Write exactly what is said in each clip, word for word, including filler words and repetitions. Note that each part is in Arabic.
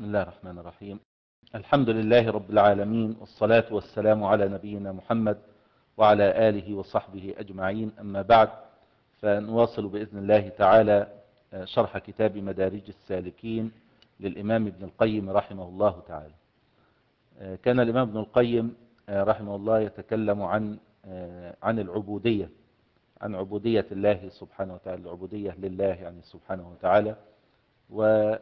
بسم الله الرحمن الرحيم. الحمد لله رب العالمين، والصلاة والسلام على نبينا محمد وعلى آله وصحبه أجمعين. أما بعد، فنواصل بإذن الله تعالى شرح كتاب مدارج السالكين للإمام ابن القيم رحمه الله تعالى. كان الإمام ابن القيم رحمه الله يتكلم عن عن العبودية عن عبودية الله سبحانه وتعالى، العبودية لله يعني سبحانه وتعالى. و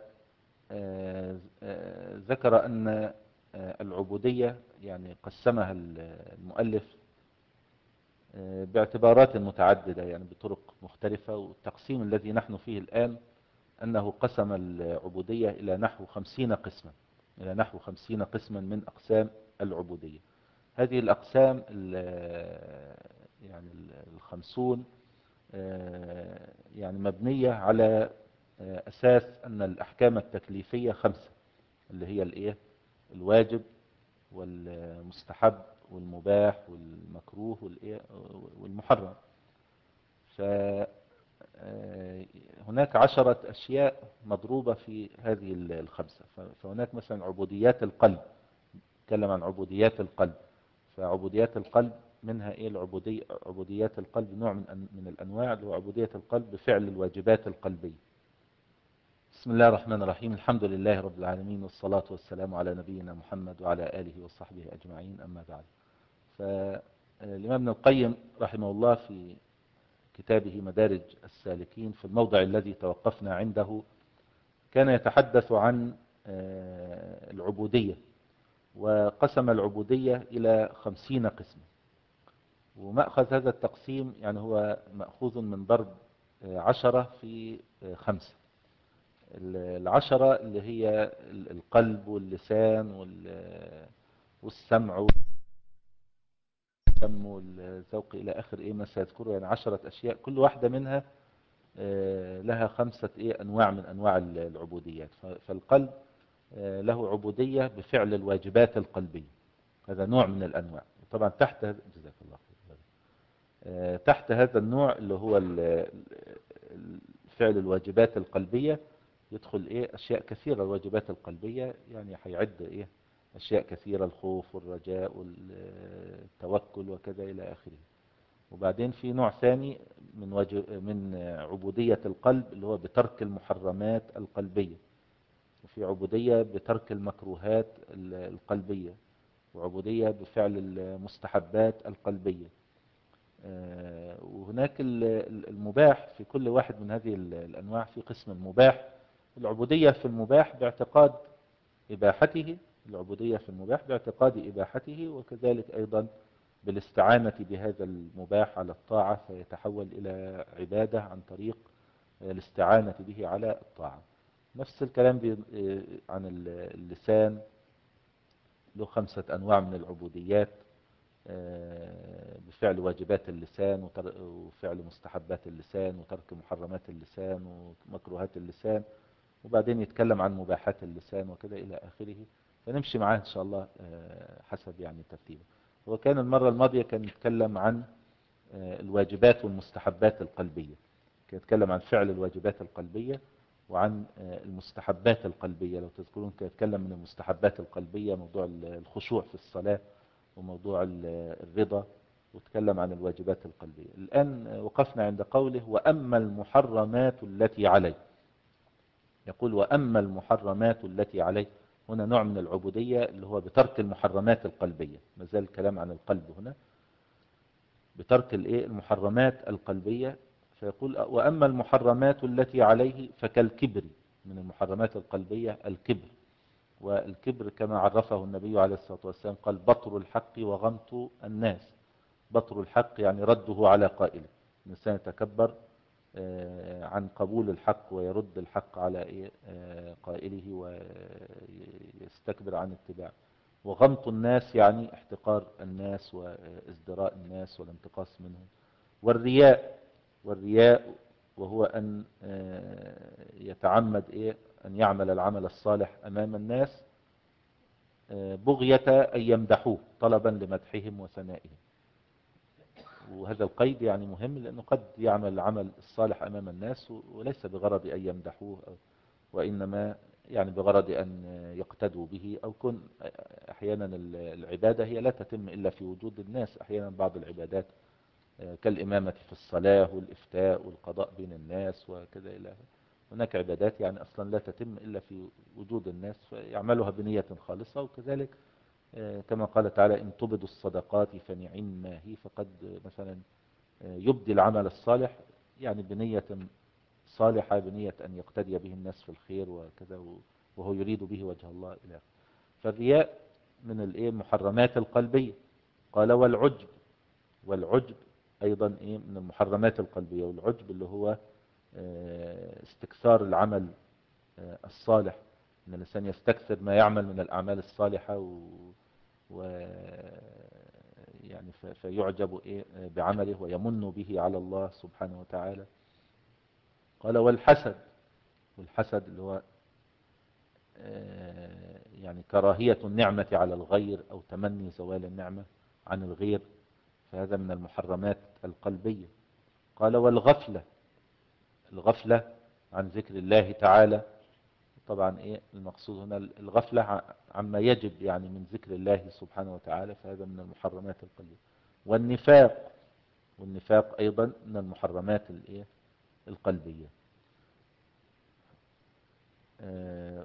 ذكر أن العبودية يعني قسمها المؤلف باعتبارات متعددة، يعني بطرق مختلفة. والتقسيم الذي نحن فيه الآن أنه قسم العبودية إلى نحو خمسين قسما إلى نحو خمسين قسما من أقسام العبودية. هذه الأقسام يعني الخمسون يعني مبنية على أساس أن الأحكام التكليفية خمسة، اللي هي الإيه؟ الواجب والمستحب والمباح والمكروه والإيه؟ والمحرم. فهناك عشرة أشياء مضروبة في هذه الخمسة. فهناك مثلا عبوديات القلب، نتكلم عن عبوديات القلب. فعبوديات القلب منها إيه؟ العبودية عبوديات القلب نوع من من الأنواع، اللي هو عبودية القلب بفعل الواجبات القلبية. بسم الله الرحمن الرحيم. الحمد لله رب العالمين، والصلاة والسلام على نبينا محمد وعلى آله وصحبه أجمعين. أما بعد، فالإمام ابن القيم رحمه الله في كتابه مدارج السالكين في الموضع الذي توقفنا عنده كان يتحدث عن العبودية، وقسم العبودية إلى خمسين قسم. ومأخذ هذا التقسيم يعني هو مأخوذ من ضرب عشرة في خمسة. العشرة اللي هي القلب واللسان والسمع والدم والذوق إلى آخر إيه ما سيذكره، يعني عشرة أشياء كل واحدة منها لها خمسة إيه أنواع من أنواع العبوديات. فالقلب له عبودية بفعل الواجبات القلبية، هذا نوع من الأنواع. طبعا تحت جزاك الله خير تحت هذا النوع اللي هو فعل الواجبات القلبية يدخل ايه اشياء كثيرة. الواجبات القلبية يعني هيعد ايه اشياء كثيرة، الخوف والرجاء والتوكل وكذا الى اخره. وبعدين في نوع ثاني من واجب من عبودية القلب اللي هو بترك المحرمات القلبية، وفي عبودية بترك المكروهات القلبية، وعبودية بفعل المستحبات القلبية. وهناك المباح في كل واحد من هذه الانواع. في قسم المباح، العبودية في المباح باعتقاد إباحته العبودية في المباح باعتقاد إباحته وكذلك أيضا بالاستعانة بهذا المباح على الطاعة، فيتحول إلى عبادة عن طريق الاستعانة به على الطاعة. نفس الكلام عن اللسان، له خمسة أنواع من العبوديات بفعل واجبات اللسان وفعل مستحبات اللسان وترك محرمات اللسان ومكروهات اللسان، وبعدين يتكلم عن مباحات اللسان وكذا إلى آخره. فنمشي معاه إن شاء الله حسب يعني ترتيبه. هو كان المرة الماضية كان يتكلم عن الواجبات والمستحبات القلبية، كان يتكلم عن فعل الواجبات القلبية وعن المستحبات القلبية. لو تذكرون كان يتكلم من المستحبات القلبية موضوع الخشوع في الصلاة وموضوع الرضا، وتكلم عن الواجبات القلبية. الآن وقفنا عند قوله وأما المحرمات التي عليه. يقول وأما المحرمات التي عليه، هنا نوع من العبودية اللي هو بترك المحرمات القلبية. ما زال الكلام عن القلب هنا، بترك المحرمات القلبية. فيقول وأما المحرمات التي عليه فكالكبر. من المحرمات القلبية الكبر، والكبر كما عرفه النبي عليه الصلاة والسلام قال بطر الحق وغمط الناس. بطر الحق يعني رده على قائله، الإنسان يتكبر عن قبول الحق ويرد الحق على قائله ويستكبر عن اتباعه. وغمط الناس يعني احتقار الناس وازدراء الناس والانتقاص منهم. والرياء والرياء وهو أن يتعمد إيه أن يعمل العمل الصالح أمام الناس بغية أن يمدحوه طلبا لمدحهم وثنائهم. وهذا القيد يعني مهم، لأنه قد يعمل العمل الصالح أمام الناس وليس بغرض أن يمدحوه، وإنما يعني بغرض أن يقتدوا به، أو كن أحيانا العبادة هي لا تتم إلا في وجود الناس. أحيانا بعض العبادات كالإمامة في الصلاة والإفتاء والقضاء بين الناس وكذا إلى هناك عبادات يعني أصلا لا تتم إلا في وجود الناس، فيعملها بنية خالصة. وكذلك كما قال تعالى إن تبدوا الصدقات فنعم ما هي، فقد مثلا يبدي العمل الصالح يعني بنية صالحة، بنية أن يقتدي به الناس في الخير وكذا، وهو يريد به وجه الله إلى آخره. فالرياء من الايه المحرمات القلبية. قال والعجب، والعجب أيضا إيه من المحرمات القلبية. والعجب اللي هو استكثار العمل الصالح، أن الإنسان يستكثر ما يعمل من الأعمال الصالحة و, و يعني فيعجب إيه بعمله ويمن به على الله سبحانه وتعالى. قال والحسد، والحسد اللي هو يعني كراهية النعمة على الغير أو تمني زوال النعمة عن الغير، فهذا من المحرمات القلبية. قال والغفلة، الغفلة عن ذكر الله تعالى. طبعا ايه المقصود هنا الغفلة عما يجب يعني من ذكر الله سبحانه وتعالى، فهذا من المحرمات القلبية. والنفاق، والنفاق ايضا من المحرمات الايه القلبية. آه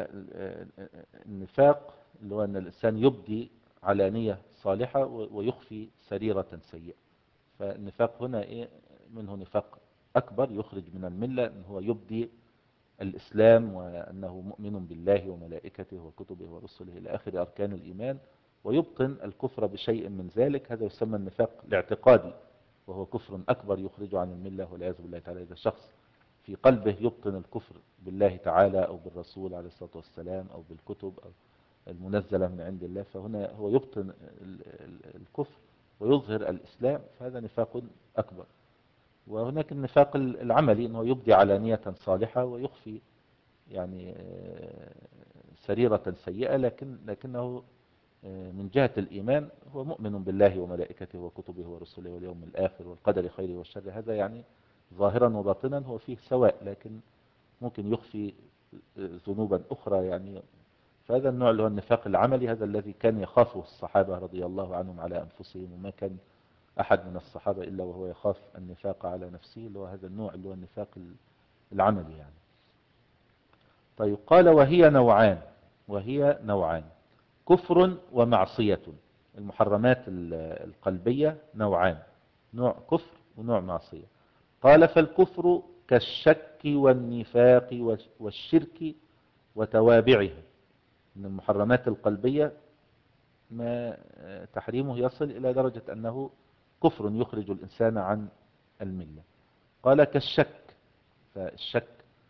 والنفاق اللي هو ان الانسان يبدي علانية صالحة ويخفي سريرة سيئة. فالنفاق هنا ايه منه نفاق اكبر يخرج من الملة، ان هو يبدي الإسلام وأنه مؤمن بالله وملائكته وكتبه ورسله إلى آخر أركان الإيمان، ويبطن الكفر بشيء من ذلك. هذا يسمى النفاق الاعتقادي، وهو كفر أكبر يخرج عن الملة والعياذ بالله تعالى. إذا شخص في قلبه يبطن الكفر بالله تعالى أو بالرسول عليه الصلاة والسلام أو بالكتب أو المنزلة من عند الله، فهنا هو يبطن الكفر ويظهر الإسلام، فهذا نفاق أكبر. وهناك النفاق العملي أنه يبدي علانية صالحة ويخفي يعني سريرة سيئة، لكن لكنه من جهة الإيمان هو مؤمن بالله وملائكته وكتبه ورسله واليوم الآخر والقدر خيره والشر. هذا يعني ظاهرا وباطنا هو فيه سواء، لكن ممكن يخفي ذنوبا أخرى يعني. فهذا النوع اللي هو النفاق العملي، هذا الذي كان يخافه الصحابة رضي الله عنهم على أنفسهم، وما كان أحد من الصحابة إلا وهو يخاف النفاق على نفسه، اللي هو هذا النوع اللي هو النفاق العملي يعني. طيب قال وهي نوعان، وهي نوعان كفر ومعصية. المحرمات القلبية نوعان، نوع كفر ونوع معصية. قال فالكفر كالشك والنفاق والشرك وتوابعه. من المحرمات القلبية ما تحريمه يصل إلى درجة أنه كفر يخرج الإنسان عن الملة. قال كالشك، فالشك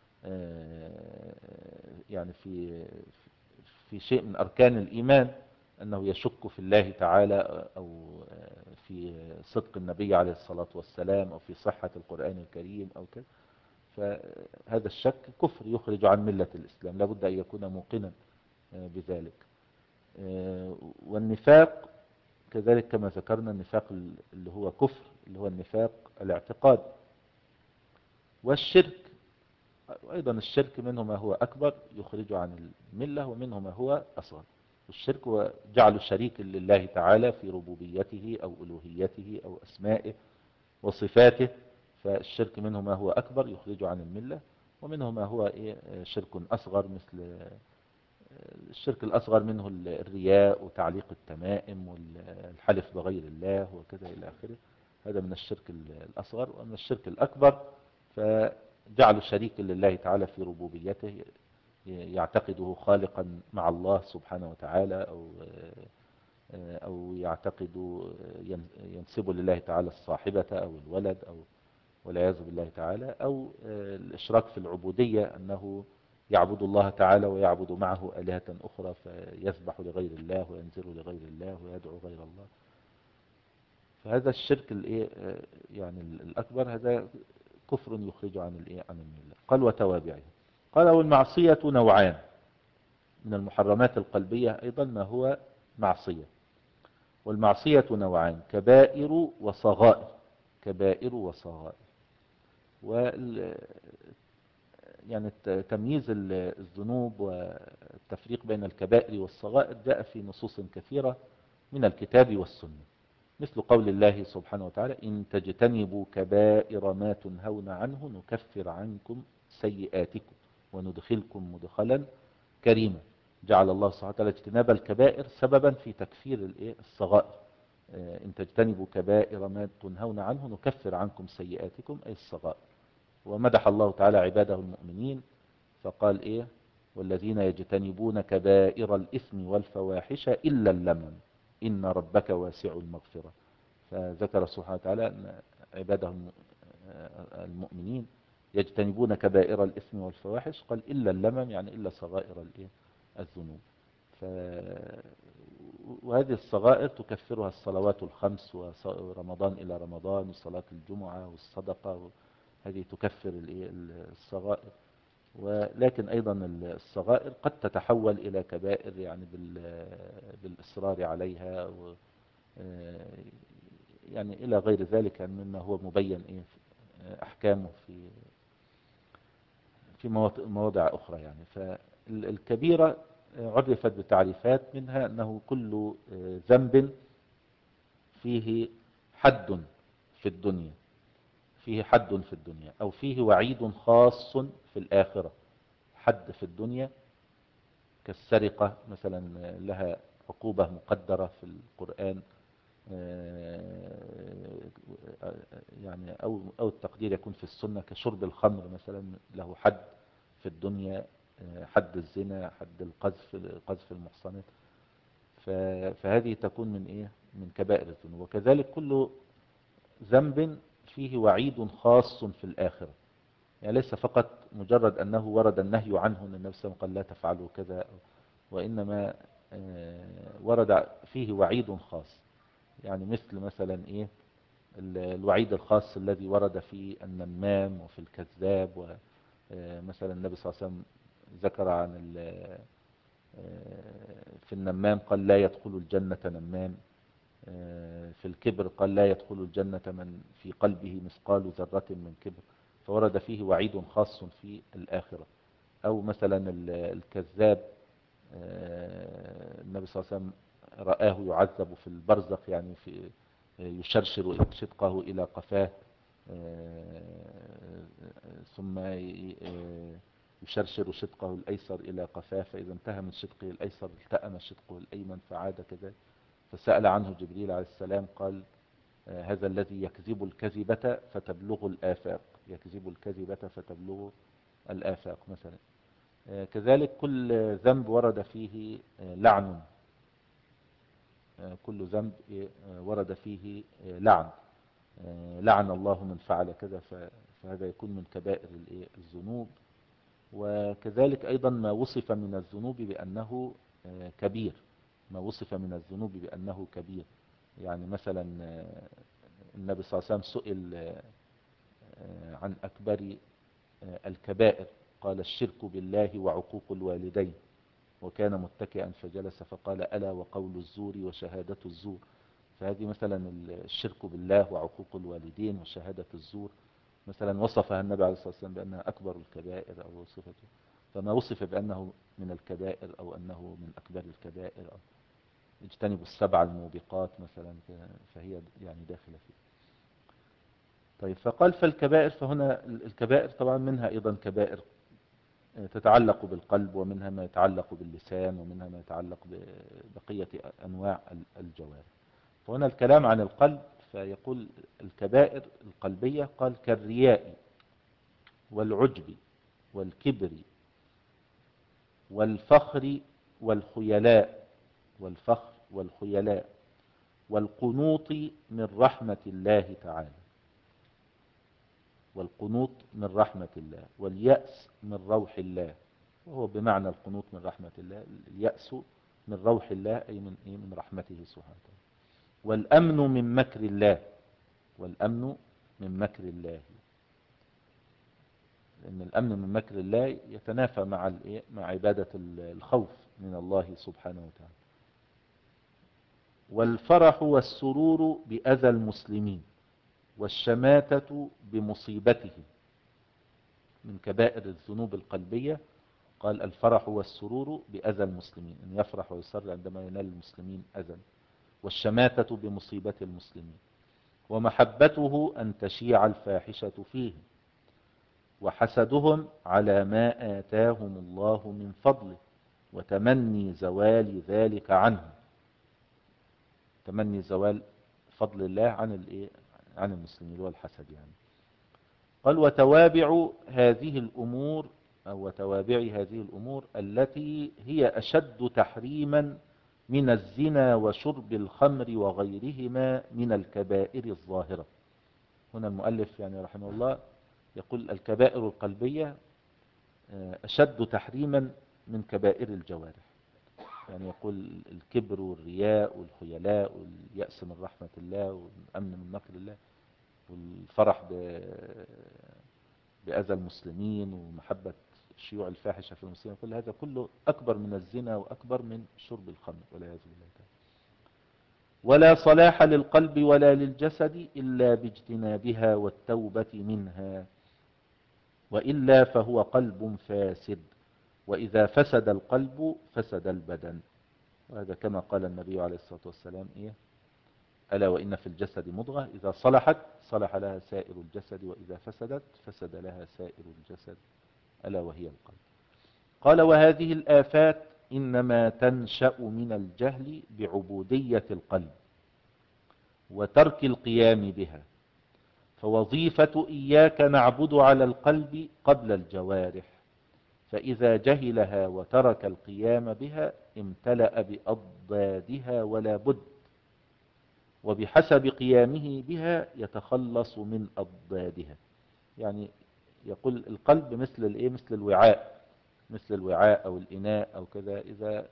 يعني في في شيء من أركان الإيمان، أنه يشك في الله تعالى أو في صدق النبي عليه الصلاة والسلام أو في صحة القرآن الكريم أو كذا، فهذا الشك كفر يخرج عن ملة الإسلام، لابد أن يكون موقنا بذلك. والنفاق كذلك كما ذكرنا، النفاق اللي هو كفر اللي هو النفاق الاعتقاد. والشرك أيضا، الشرك منه ما هو أكبر يخرج عن الملة، ومنه ما هو أصغر. والشرك هو جعل شريك لله تعالى في ربوبيته أو ألوهيته أو أسمائه وصفاته. فالشرك منه ما هو أكبر يخرج عن الملة، ومنه ما هو إيه شرك أصغر، مثل الشرك الأصغر منه الرياء وتعليق التمائم والحلف بغير الله وكذا إلى آخره. هذا من الشرك الأصغر. ومن الشرك الأكبر فجعل شريك لله تعالى في ربوبيته، يعتقده خالقا مع الله سبحانه وتعالى، أو أو يعتقد ينسب لله تعالى الصاحبة أو الولد أو والعياذ بالله تعالى، أو الإشراك في العبودية، أنه يعبد الله تعالى ويعبد معه آلهة أخرى، فيذبح لغير الله وينذر لغير الله ويدعو غير الله. فهذا الشرك الايه يعني الأكبر، هذا كفر يخرج عن الايه عن الملة. قال وتوابعه. قال والمعصية نوعان. من المحرمات القلبية أيضا ما هو معصية. والمعصية نوعان كبائر وصغائر. كبائر وصغائر. يعني تمييز الذنوب والتفريق بين الكبائر والصغائر جاء في نصوص كثيرة من الكتاب والسنة، مثل قول الله سبحانه وتعالى: إن تجتنبوا كبائر ما تنهون عنه نكفر عنكم سيئاتكم وندخلكم مدخلا كريما. جعل الله سبحانه وتعالى اجتناب الكبائر سببا في تكفير الصغائر. إن تجتنبوا كبائر ما تنهون عنه نكفر عنكم سيئاتكم، أي الصغائر. ومدح الله تعالى عباده المؤمنين فقال إيه: والذين يجتنبون كبائر الإثم والفواحش إلا اللمم إن ربك واسع المغفرة. فذكر سبحانه وتعالى أن عباده المؤمنين يجتنبون كبائر الإثم والفواحش، قال إلا اللمم، يعني إلا صغائر الذنوب. ف... وهذه الصغائر تكفرها الصلوات الخمس ورمضان إلى رمضان وصلاة الجمعة والصدقة، هذه تكفر الصغائر. ولكن أيضا الصغائر قد تتحول إلى كبائر، يعني بالإصرار عليها و يعني إلى غير ذلك، يعني مما هو مبين إيه أحكامه في في مواضع أخرى. يعني فالكبيرة عرفت بتعريفات، منها أنه كل ذنب فيه حد في الدنيا فيه حد في الدنيا أو فيه وعيد خاص في الآخرة. حد في الدنيا كالسرقة مثلا، لها عقوبة مقدرة في القرآن، يعني أو أو التقدير يكون في السنة، كشرب الخمر مثلا له حد في الدنيا، حد الزنا، حد القذف قذف المحصنات. فهذه تكون من إيه من كبائر الذنوب. وكذلك كل ذنب فيه وعيد خاص في الآخرة، يعني ليس فقط مجرد أنه ورد النهي عنه أن النبي صلى الله عليه وسلم قال لا تفعلوا كذا، وإنما ورد فيه وعيد خاص. يعني مثل مثلا إيه الوعيد الخاص الذي ورد في النمام وفي الكذاب. ومثلا النبي صلى الله عليه وسلم ذكر عن في النمام قال لا يدخل الجنة نمام. في الكبر قال لا يدخل الجنة من في قلبه مثقال ذرة من كبر، فورد فيه وعيد خاص في الآخرة. أو مثلا الكذاب النبي صلى الله عليه وسلم رآه يعذب في البرزخ، يعني في يشرشر شدقه إلى قفاه، ثم يشرشر شدقه الأيسر إلى قفاه، فإذا انتهى من شدقه الأيسر التأم شدقه الأيمن فعاد كذلك. فسأل عنه جبريل عليه السلام قال: هذا الذي يكذب الكذبة فتبلغ الآفاق، يكذب الكذبة فتبلغ الآفاق مثلا. كذلك كل ذنب ورد فيه لعن، كل ذنب ورد فيه لعن، لعن الله من فعل كذا، فهذا يكون من كبائر الذنوب. وكذلك أيضا ما وصف من الذنوب بأنه كبير، ما وصف من الذنوب بأنه كبير. يعني مثلا النبي صلى الله عليه وسلم سئل عن أكبر الكبائر، قال: الشرك بالله وعقوق الوالدين. وكان متكئا فجلس فقال: ألا وقول الزور وشهادة الزور. فهذه مثلا الشرك بالله وعقوق الوالدين وشهادة الزور مثلا وصفها النبي عليه الصلاة والسلام بأنها أكبر الكبائر أو وصفته. فما وصف بأنه من الكبائر أو أنه من أكبر الكبائر، أو اجتنبوا السبع الموبقات مثلا، فهي يعني داخلة فيه. طيب، فقال فالكبائر، فهنا الكبائر طبعا منها أيضا كبائر تتعلق بالقلب، ومنها ما يتعلق باللسان، ومنها ما يتعلق ببقية أنواع الجوارح. فهنا الكلام عن القلب، فيقول الكبائر القلبية قال: كالرياء والعجب والكبر والفخر والخيلاء والفخر والخيلاء والقنوط من رحمة الله تعالى، والقنوط من رحمة الله، واليأس من روح الله. وهو بمعنى القنوط من رحمة الله، اليأس من روح الله أي من إيه من رحمته سبحانه وتعالى. والأمن من مكر الله، والأمن من مكر الله، لأن الأمن من مكر الله يتنافى مع الإيه مع عبادة الخوف من الله سبحانه وتعالى. والفرح والسرور بأذى المسلمين، والشماتة بمصيبته، من كبائر الذنوب القلبية. قال الفرح والسرور بأذى المسلمين، أن يفرح ويسر عندما ينال المسلمين أذى، والشماتة بمصيبة المسلمين، ومحبته أن تشيع الفاحشة فيه، وحسدهم على ما آتاهم الله من فضله، وتمني زوال ذلك عنه، تمني زوال فضل الله عن الايه عن المسلمين والحسد يعني. قال وتوابع هذه الأمور أو وتوابع هذه الأمور التي هي أشد تحريما من الزنا وشرب الخمر وغيرهما من الكبائر الظاهرة. هنا المؤلف يعني رحمه الله يقول الكبائر القلبية أشد تحريما من كبائر الجوارح، يعني يقول الكبر والرياء والخيلاء واليأس من رحمة الله والأمن من مكر الله والفرح بأذى المسلمين ومحبة شيوع الفاحشة في المسلمين، كل هذا كله أكبر من الزنا وأكبر من شرب الخمر والعياذ بالله تعالى. ولا صلاح للقلب ولا للجسد إلا باجتنابها والتوبة منها، وإلا فهو قلب فاسد، وإذا فسد القلب فسد البدن. وهذا كما قال النبي عليه الصلاة والسلام إيه؟ ألا وإن في الجسد مضغة إذا صلحت صلح لها سائر الجسد، وإذا فسدت فسد لها سائر الجسد، ألا وهي القلب. قال وهذه الآفات إنما تنشأ من الجهل بعبودية القلب وترك القيام بها، فوظيفة إياك نعبد على القلب قبل الجوارح، فإذا جهلها وترك القيام بها امتلأ بأضدادها ولا بد، وبحسب قيامه بها يتخلص من أضدادها. يعني يقول القلب مثل الايه مثل الوعاء، مثل الوعاء أو الإناء أو كذا، إذا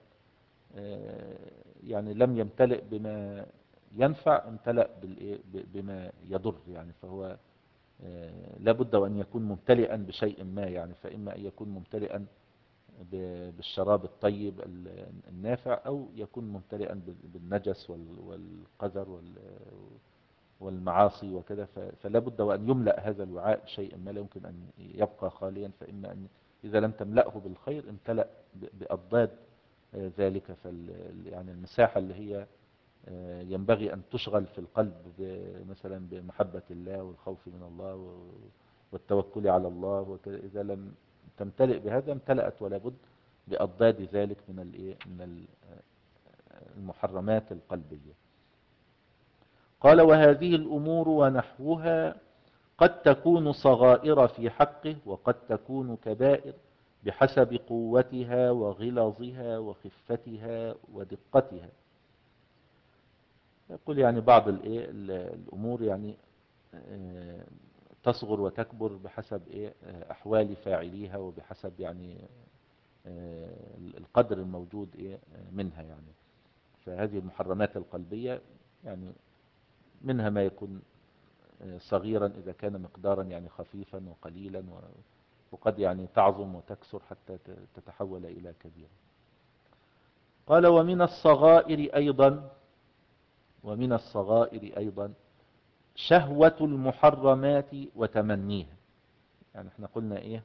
يعني لم يمتلئ بما ينفع امتلأ بما يضر يعني، فهو لابد وأن يكون ممتلئا بشيء ما يعني، فإما أن يكون ممتلئا بالشراب الطيب النافع، أو يكون ممتلئا بالنجس والقذر والمعاصي وكذا، فلا بد وأن يملأ هذا الوعاء بشيء ما، لا يمكن أن يبقى خاليا، فإما أن إذا لم تملأه بالخير امتلأ بأضداد ذلك. يعني المساحة اللي هي ينبغي أن تشغل في القلب مثلا بمحبة الله والخوف من الله والتوكل على الله وكذا، إذا لم تمتلئ بهذا امتلأت ولا بد بأضداد ذلك من من المحرمات القلبية. قال وهذه الأمور ونحوها قد تكون صغائر في حقه وقد تكون كبائر بحسب قوتها وغلظها وخفتها ودقتها. يقول يعني بعض الأمور يعني تصغر وتكبر بحسب أحوال فاعليها وبحسب يعني القدر الموجود منها يعني. فهذه المحرمات القلبية يعني منها ما يكون صغيرا إذا كان مقدارا يعني خفيفا وقليلا، وقد يعني تعظم وتكسر حتى تتحول إلى كبيرة. قال ومن الصغائر أيضا ومن الصغائر أيضا شهوة المحرمات وتمنيها. يعني احنا قلنا ايه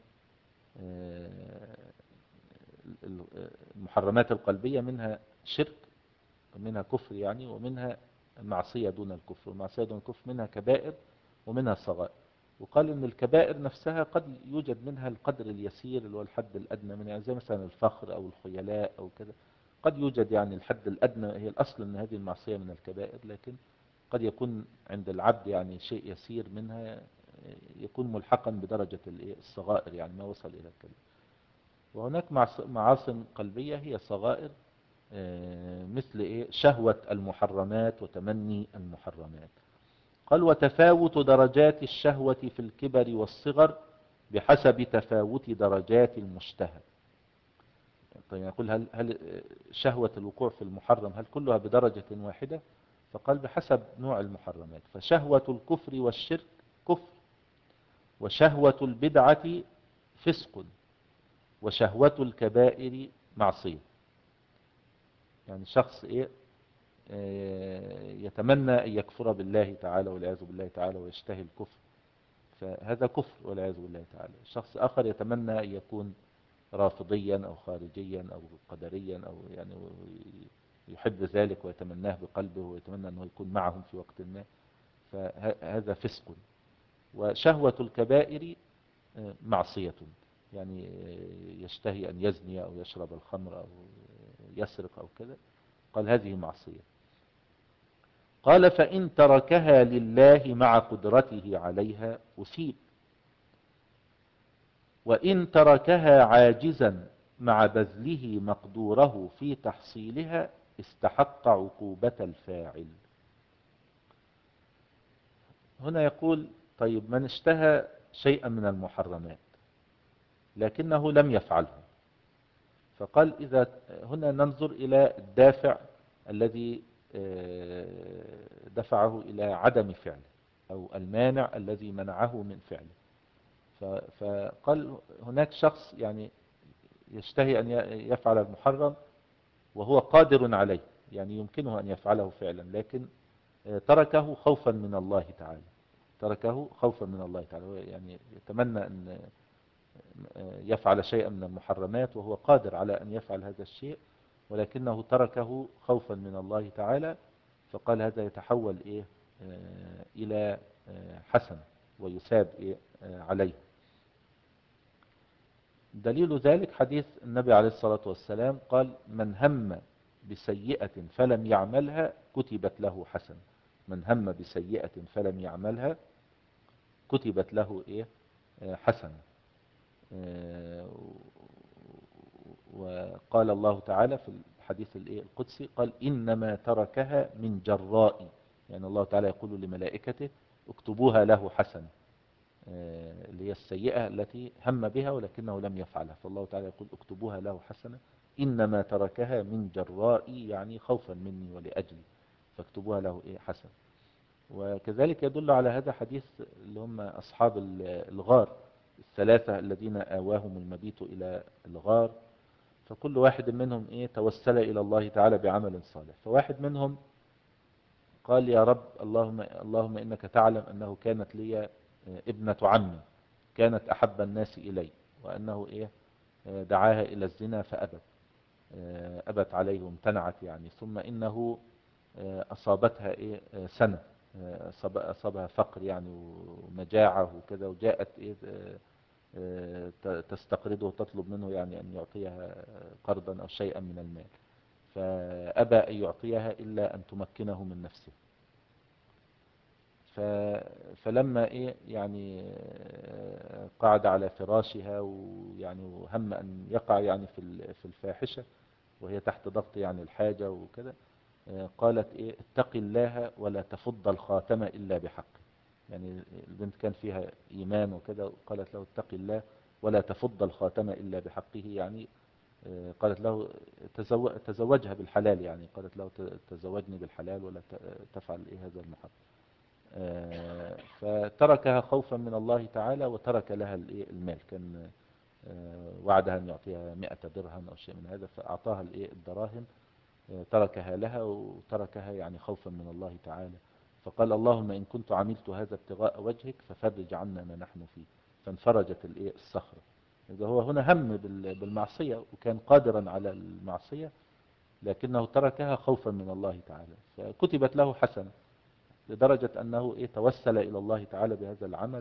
المحرمات القلبية منها شرك ومنها كفر يعني، ومنها معصية دون الكفر، والمعصية دون الكفر منها كبائر ومنها صغائر. وقال ان الكبائر نفسها قد يوجد منها القدر اليسير اللي هو الحد الأدنى منها، يعني زي مثلا الفخر أو الخيلاء أو كذا، قد يوجد يعني الحد الأدنى. هي الأصل ان هذه المعصية من الكبائر، لكن قد يكون عند العبد يعني شيء يسير منها يكون ملحقا بدرجة الصغائر يعني ما وصل إلى الكبائر. وهناك معاصي قلبية هي صغائر مثل إيه شهوة المحرمات وتمني المحرمات. قال وتفاوت درجات الشهوة في الكبر والصغر بحسب تفاوت درجات المشتهى. طيب يقول هل, هل شهوة الوقوع في المحرم هل كلها بدرجة واحدة؟ فقال بحسب نوع المحرمات، فشهوة الكفر والشرك كفر، وشهوة البدعة فسق، وشهوة الكبائر معصية. يعني شخص إيه يتمنى أن يكفر بالله تعالى والعياذ بالله تعالى ويشتهي الكفر، فهذا كفر والعياذ بالله تعالى. شخص آخر يتمنى أن يكون رافضيا أو خارجيا أو قدريا أو يعني يحب ذلك ويتمناه بقلبه ويتمنى أنه يكون معهم في وقت ما، فهذا فسق. وشهوة الكبائر معصية، يعني يشتهي أن يزني أو يشرب الخمر أو يسرق أو كذا، قال هذه معصية. قال فإن تركها لله مع قدرته عليها أثيب، وإن تركها عاجزا مع بذله مقدوره في تحصيلها استحق عقوبة الفاعل. هنا يقول طيب من اشتهى شيئا من المحرمات لكنه لم يفعله، فقال إذا هنا ننظر إلى الدافع الذي دفعه إلى عدم فعله أو المانع الذي منعه من فعله. فقال هناك شخص يعني يشتهي أن يفعل المحرم وهو قادر عليه، يعني يمكنه أن يفعله فعلا، لكن تركه خوفا من الله تعالى، تركه خوفا من الله تعالى، يعني يتمنى أن يفعل شيئا من المحرمات وهو قادر على أن يفعل هذا الشيء، ولكنه تركه خوفا من الله تعالى، فقال هذا يتحول إيه آه إلى آه حسن ويثاب إيه آه عليه. دليل ذلك حديث النبي عليه الصلاة والسلام قال من هم بسيئة فلم يعملها كتبت له حسن، من هم بسيئة فلم يعملها كتبت له إيه آه حسن. وقال الله تعالى في الحديث القدسي قال إنما تركها من جراء، يعني الله تعالى يقول لملائكته اكتبوها له حسن، اللي هي السيئة التي هم بها ولكنه لم يفعلها، فالله تعالى يقول اكتبوها له حسنة، إنما تركها من جراء يعني خوفا مني ولأجلي، فاكتبوها له إيه حسن. وكذلك يدل على هذا حديث اللي هم أصحاب الغار الثلاثة الذين آواهم المبيت إلى الغار، فكل واحد منهم إيه توسل إلى الله تعالى بعمل صالح. فواحد منهم قال يا رب اللهم, اللهم إنك تعلم أنه كانت لي ابنة عمي كانت أحب الناس إلي، وأنه إيه دعاها إلى الزنا فأبت أبت عليه وامتنعت يعني، ثم إنه أصابتها إيه سنة، أصابها فقر يعني ومجاعة وكذا، وجاءت إيه تستقرضه وتطلب منه يعني أن يعطيها قرضا أو شيئا من المال، فأبى أن يعطيها إلا أن تمكنه من نفسه. فلما إيه يعني قعد على فراشها ويعني وهم أن يقع يعني في في الفاحشة وهي تحت ضغط يعني الحاجة وكذا، قالت إيه اتق الله ولا تفض الخاتم إلا بحق، يعني البنت كان فيها إيمان وكذا، قالت له اتق الله ولا تفض الخاتم إلا بحقه، يعني قالت له تزوجها بالحلال، يعني قالت له تزوجني بالحلال ولا تفعل إيه هذا المحرم. فتركها خوفا من الله تعالى وترك لها المال، كان وعدها أن يعطيها مئة درهم أو شيء من هذا، فأعطاها الدراهم تركها لها وتركها يعني خوفا من الله تعالى. فقال اللهم إن كنت عملت هذا ابتغاء وجهك ففرج عنا ما نحن فيه، فانفرجت الصخرة. إذا هو هنا هم بالمعصية وكان قادرا على المعصية لكنه تركها خوفا من الله تعالى، فكتبت له حسنة لدرجة أنه إيه توسل إلى الله تعالى بهذا العمل،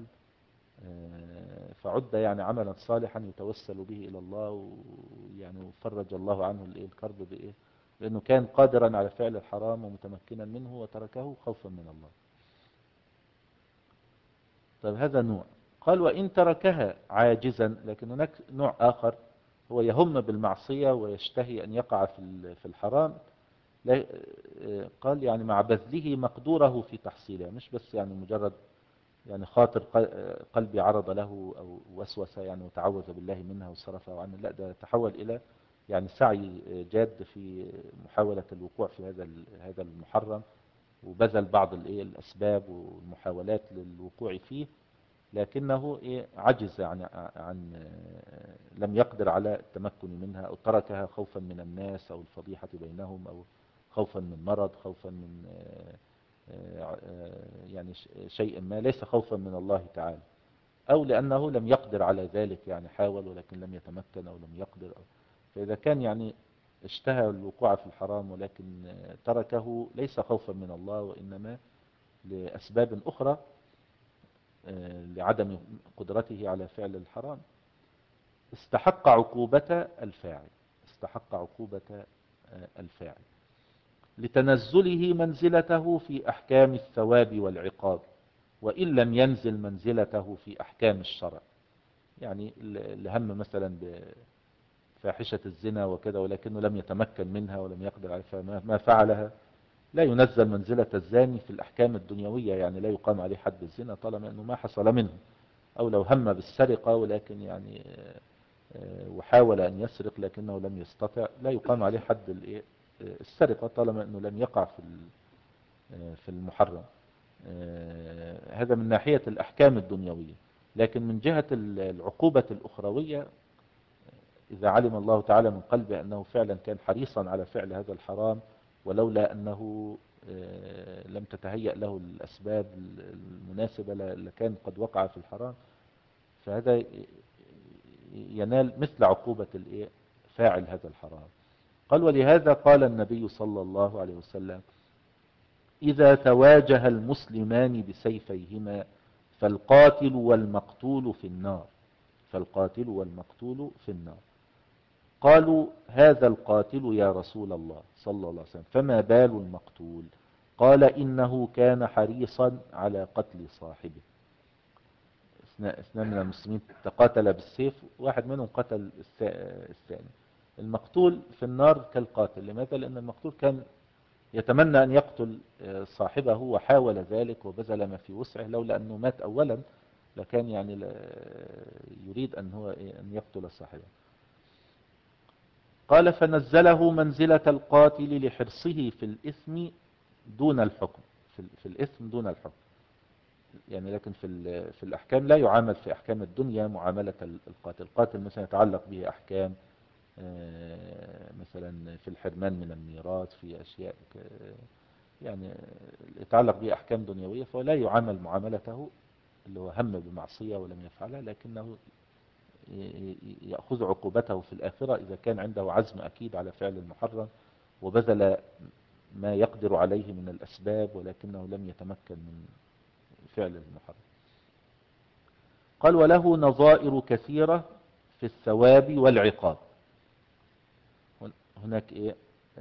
فعد يعني عملا صالحا يتوسل به إلى الله، ويعني وفرج الله عنه الكرب بإيه لأنه كان قادرا على فعل الحرام ومتمكنا منه وتركه خوفا من الله. طيب هذا نوع. قال وإن تركها عاجزا، لكن هناك نوع آخر هو يهم بالمعصية ويشتهي أن يقع في الحرام، قال يعني مع بذله مقدوره في تحصيلها، مش بس يعني مجرد يعني خاطر قلبي عرض له أو وسوسة يعني وتعوذ بالله منها وصرفه عنه، لا ده تحول إلى يعني سعي جاد في محاولة الوقوع في هذا هذا المحرم، وبذل بعض الأسباب والمحاولات للوقوع فيه، لكنه عجز عن عن لم يقدر على التمكن منها، أو تركها خوفا من الناس أو الفضيحة بينهم، أو خوفا من مرض، خوفا من يعني شيء ما، ليس خوفا من الله تعالى. أو لأنه لم يقدر على ذلك، يعني حاول ولكن لم يتمكن أو لم يقدر أو فإذا كان يعني اشتهى الوقوع في الحرام ولكن تركه ليس خوفا من الله وإنما لأسباب أخرى لعدم قدرته على فعل الحرام، استحق عقوبة الفاعل، استحق عقوبة الفاعل لتنزله منزلته في أحكام الثواب والعقاب، وإن لم ينزل منزلته في أحكام الشرع. يعني اللي هم مثلا بفاحشة الزنا وكذا ولكنه لم يتمكن منها ولم يقدر عليها فما فعلها، لا ينزل منزلة الزاني في الأحكام الدنيوية، يعني لا يقام عليه حد الزنا طالما أنه ما حصل منه. أو لو هم بالسرقة ولكن يعني وحاول أن يسرق لكنه لم يستطع، لا يقام عليه حد السرقة طالما أنه لم يقع في في المحرم. هذا من ناحية الأحكام الدنيوية. لكن من جهة العقوبة الأخروية، إذا علم الله تعالى من قلبه أنه فعلا كان حريصا على فعل هذا الحرام ولولا أنه لم تتهيأ له الأسباب المناسبة لكان قد وقع في الحرام، فهذا ينال مثل عقوبة فاعل هذا الحرام. قال: ولهذا قال النبي صلى الله عليه وسلم: إذا تواجه المسلمان بسيفيهما فالقاتل والمقتول في النار، فالقاتل والمقتول في النار. قالوا: هذا القاتل يا رسول الله صلى الله عليه وسلم، فما بال المقتول؟ قال: إنه كان حريصا على قتل صاحبه. اثنان من المسلمين تقاتل بالسيف، واحد منهم قتل الثاني. المقتول في النار كالقاتل. لماذا؟ لأن المقتول كان يتمنى أن يقتل صاحبه وحاول ذلك وبذل ما في وسعه، لولا أنه مات أولا لكان يعني يريد أن هو أن يقتل صاحبه. قال: فنزله منزلة القاتل لحرصه في الإثم دون الحكم، في الإثم دون الحكم. يعني لكن في في الأحكام لا يعامل في أحكام الدنيا معاملة القاتل. القاتل مثلا يتعلق به أحكام مثلا في الحرمان من الميراث، في أشياء يعني يتعلق به أحكام دنيوية، فلا يعامل معاملته اللي هو هم بمعصية ولم يفعلها، لكنه يأخذ عقوبته في الآخرة إذا كان عنده عزم أكيد على فعل المحرم وبذل ما يقدر عليه من الأسباب ولكنه لم يتمكن من فعل المحرم. قال: وله نظائر كثيرة في الثواب والعقاب. هناك إيه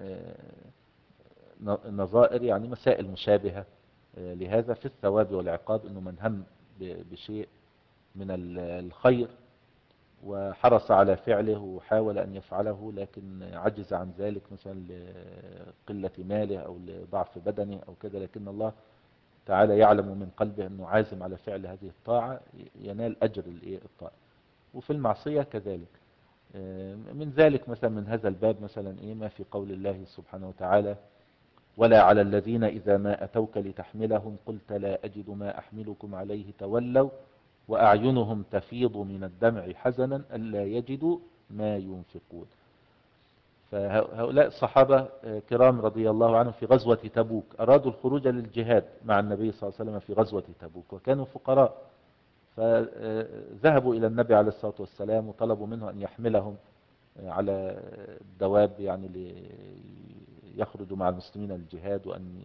نظائر يعني مسائل مشابهة لهذا في الثواب والعقاب، إنه من هم بشيء من الخير وحرص على فعله وحاول أن يفعله لكن عجز عن ذلك مثلا لقلة ماله أو لضعف بدنه أو كذا، لكن الله تعالى يعلم من قلبه أنه عازم على فعل هذه الطاعة، ينال أجر الطاعة. وفي المعصية كذلك. من ذلك مثلا من هذا الباب مثلا إيه ما في قول الله سبحانه وتعالى: ولا على الذين إذا ما أتوك لتحملهم قلت لا أجد ما أحملكم عليه تولوا وأعينهم تفيض من الدمع حزنا ألا يجدوا ما ينفقون. فهؤلاء الصحابة كرام رضي الله عنهم في غزوة تبوك أرادوا الخروج للجهاد مع النبي صلى الله عليه وسلم في غزوة تبوك، وكانوا فقراء، فذهبوا إلى النبي عليه الصلاة والسلام وطلبوا منه أن يحملهم على الدواب يعني ليخرجوا مع المسلمين للجهاد، وأن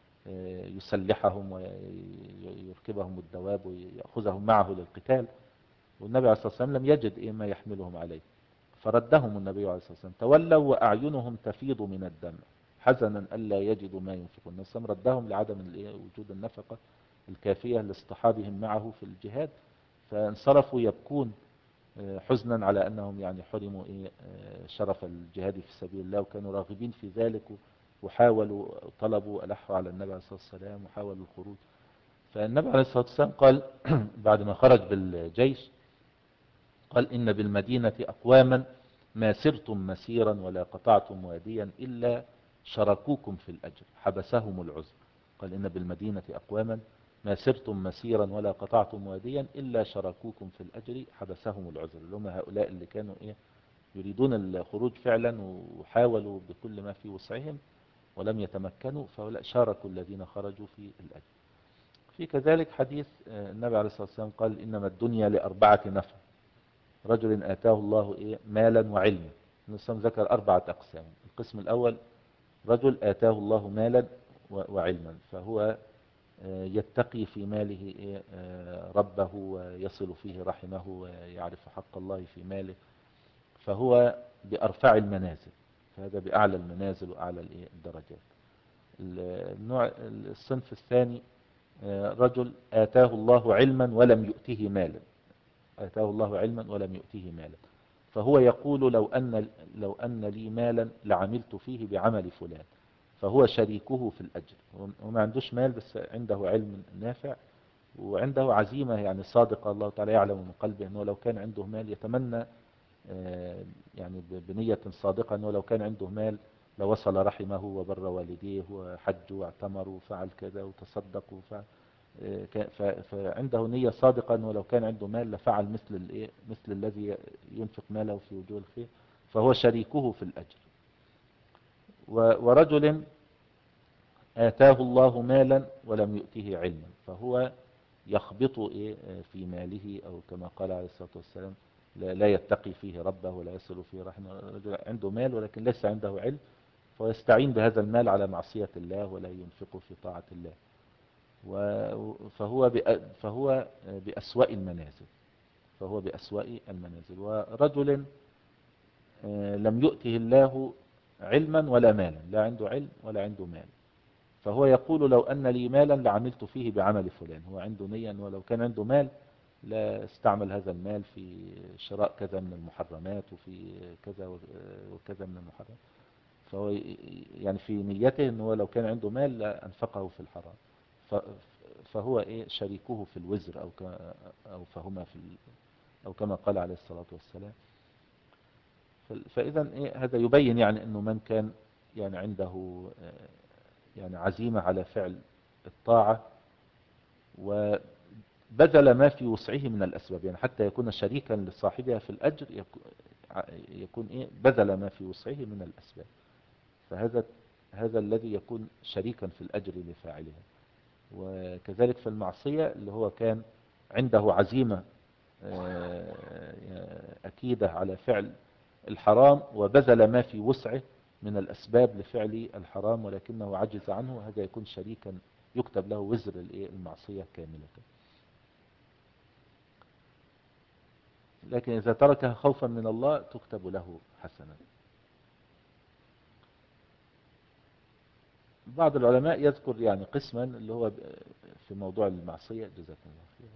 يسلحهم ويركبهم الدواب ويأخذهم معه للقتال. والنبي عليه الصلاة والسلام لم يجد إيه ما يحملهم عليه، فردهم النبي عليه الصلاة والسلام: تولوا وأعينهم تفيض من الدمع حزنا ألا يجدوا ما ينفقون. النبي صلى الله عليه وسلم ردهم لعدم وجود النفقة الكافية لاصطحابهم معه في الجهاد، فانصرفوا يبكون حزنا على أنهم يعني حرموا إيه شرف الجهاد في سبيل الله، وكانوا راغبين في ذلك وحاولوا طلبوا ألحوا على النبي عليه الصلاة والسلام وحاولوا الخروج. فالنبي عليه الصلاة والسلام قال بعد ما خرج بالجيش قال: إن بالمدينة أقواما ما سرتم مسيرا ولا قطعتم واديا إلا شركوكم في الأجر حبسهم العذر. قال: إن بالمدينة أقواما ما سرتم مسيرا ولا قطعتم واديا إلا شركوكم في الأجر حبسهم العذر. اللي هم هؤلاء اللي كانوا إيه يريدون الخروج فعلا وحاولوا بكل ما في وسعهم ولم يتمكنوا، فهؤلاء شاركوا الذين خرجوا في الأجر. في كذلك حديث النبي عليه الصلاة والسلام قال إنما الدنيا لأربعة نفر: رجل آتاه الله إيه مالا وعلما. النبي ذكر أربعة أقسام. القسم الأول رجل آتاه الله مالا وعلما، فهو يتقي في ماله ربه ويصل فيه رحمه ويعرف حق الله في ماله، فهو بأرفع المنازل، فهذا بأعلى المنازل وأعلى الدرجات. النوع الصنف الثاني رجل آتاه الله علما ولم يؤته مالا، آتاه الله علما ولم يؤته مالا، فهو يقول لو أن, لو أن لي مالا لعملت فيه بعمل فلان، فهو شريكه في الأجر. وما عندوش مال بس عنده علم نافع وعنده عزيمة يعني صادقة، الله تعالى يعلم من قلبه أنه لو كان عنده مال يتمنى يعني بنية صادقة أنه لو كان عنده مال لوصل رحمه وبر والديه وحج واعتمر وفعل كذا وتصدق وفعل، فعنده نية صادقة أنه لو كان عنده مال لفعل مثل الايه مثل الذي ينفق ماله في وجوه الخير، فهو شريكه في الأجر. ورجل آتاه الله مالا ولم يؤته علما، فهو يخبط إيه في ماله، أو كما قال عليه الصلاة والسلام لا يتقي فيه ربه ولا يصل فيه رحمه. رجل عنده مال ولكن ليس عنده علم، فيستعين بهذا المال على معصية الله ولا ينفقه في طاعة الله، فهو فهو بأسوأ المنازل فهو بأسوأ المنازل. ورجل لم يؤته الله علما ولا مالا، لا عنده علم ولا عنده مال، فهو يقول لو أن لي مالا لعملت فيه بعمل فلان. هو عنده نية أنه لو كان عنده مال لا استعمل هذا المال في شراء كذا من المحرمات وفي كذا وكذا من المحرمات، فهو يعني في نيته أنه لو كان عنده مال لأنفقه في الحرام، فهو إيه شريكه في الوزر، أو أو فهما في أو كما قال عليه الصلاة والسلام. فإذا إيه هذا يبين يعني أنه من كان يعني عنده يعني عزيمة على فعل الطاعة وبذل ما في وسعه من الأسباب، يعني حتى يكون شريكا لصاحبها في الأجر يكون إيه بذل ما في وسعه من الأسباب، فهذا هذا الذي يكون شريكا في الأجر لفاعلها. وكذلك في المعصية اللي هو كان عنده عزيمة أكيدة على فعل الحرام وبذل ما في وسعه من الأسباب لفعل الحرام ولكنه عجز عنه، هذا يكون شريكا يكتب له وزر المعصية كاملة. لكن إذا تركها خوفا من الله تكتب له حسنة. بعض العلماء يذكر يعني قسما اللي هو في موضوع المعصية، جزاكم الله خير،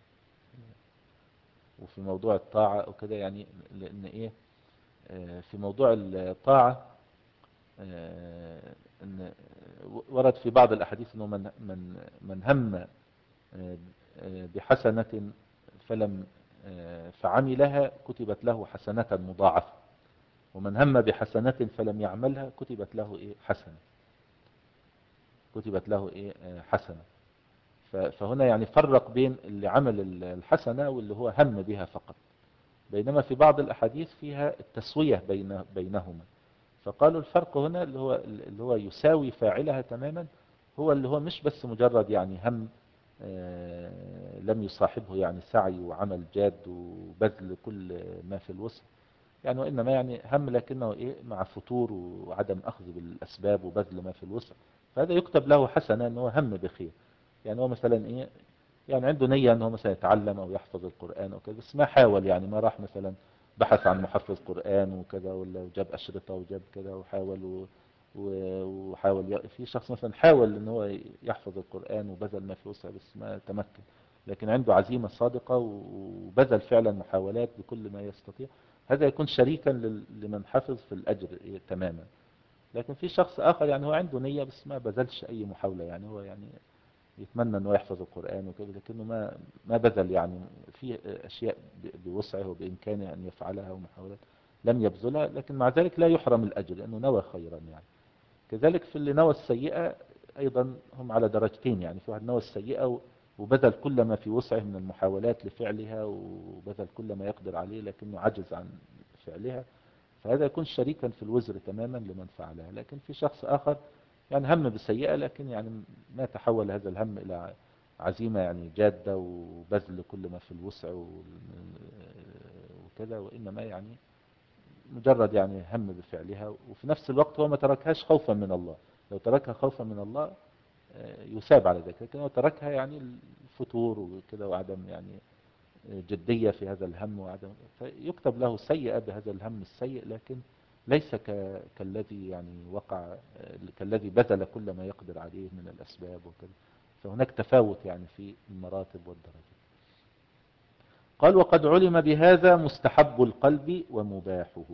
وفي موضوع الطاعة وكذا، يعني لأن إيه في موضوع الطاعة إن ورد في بعض الأحاديث أنه من من من هم بحسنة فلم فعملها كتبت له حسنة مضاعفة، ومن هم بحسنة فلم يعملها كتبت له إيه حسنة كتبت له إيه حسنة. فهنا يعني فرق بين اللي عمل الحسنة واللي هو هم بها فقط، بينما في بعض الأحاديث فيها التسوية بين بينهما، فقالوا الفرق هنا اللي هو اللي هو يساوي فاعلها تماما، هو اللي هو مش بس مجرد يعني هم لم يصاحبه يعني سعي وعمل جاد وبذل كل ما في الوسع، يعني وإنما يعني هم لكنه إيه مع فتور وعدم أخذ بالأسباب وبذل ما في الوسع، فهذا يكتب له حسنة أنه هم بخير. يعني هو مثلا إيه يعني عنده نية أنه مثلا يتعلم أو يحفظ القرآن أو كذا، بس ما حاول، يعني ما راح مثلا بحث عن محفظ قرآن وكذا، ولا جاب أشرطة وجاب كذا وحاول و... وحاول ي... في شخص مثلا حاول ان هو يحفظ القرآن وبذل ما في وسعه بس ما تمكن، لكن عنده عزيمة صادقة وبذل فعلا محاولات بكل ما يستطيع، هذا يكون شريكا لمن حفظ في الأجر تماما. لكن في شخص آخر يعني هو عنده نية بس ما بذلش أي محاولة، يعني هو يعني يتمنى أنه يحفظ القرآن وكذا، لكنه ما ما بذل يعني في أشياء بوسعه وبإمكانه أن يفعلها ومحاولات لم يبذلها، لكن مع ذلك لا يحرم الأجر لأنه نوى خيرا. يعني كذلك في اللي نوى السيئة أيضا هم على درجتين، يعني في واحد نوى السيئة وبذل كل ما في وسعه من المحاولات لفعلها وبذل كل ما يقدر عليه لكنه عجز عن فعلها، فهذا يكون شريكا في الوزر تماما لمن فعلها. لكن في شخص آخر يعني هم بالسيئة لكن يعني ما تحول هذا الهم إلى عزيمة يعني جادة وبذل كل ما في الوسع وكذا، وإنما يعني مجرد يعني هم بفعلها، وفي نفس الوقت هو ما تركهاش خوفا من الله. لو تركها خوفا من الله يثاب على ذلك، لكن هو تركها يعني الفتور وكذا وعدم يعني جدية في هذا الهم وعدم، فيكتب له سيئة بهذا الهم السيء، لكن ليس ك... كالذي يعني وقع، كالذي بذل كل ما يقدر عليه من الأسباب وكذا. فهناك تفاوت يعني في المراتب والدرجات. قال وقد علم بهذا مستحب القلب ومباحه.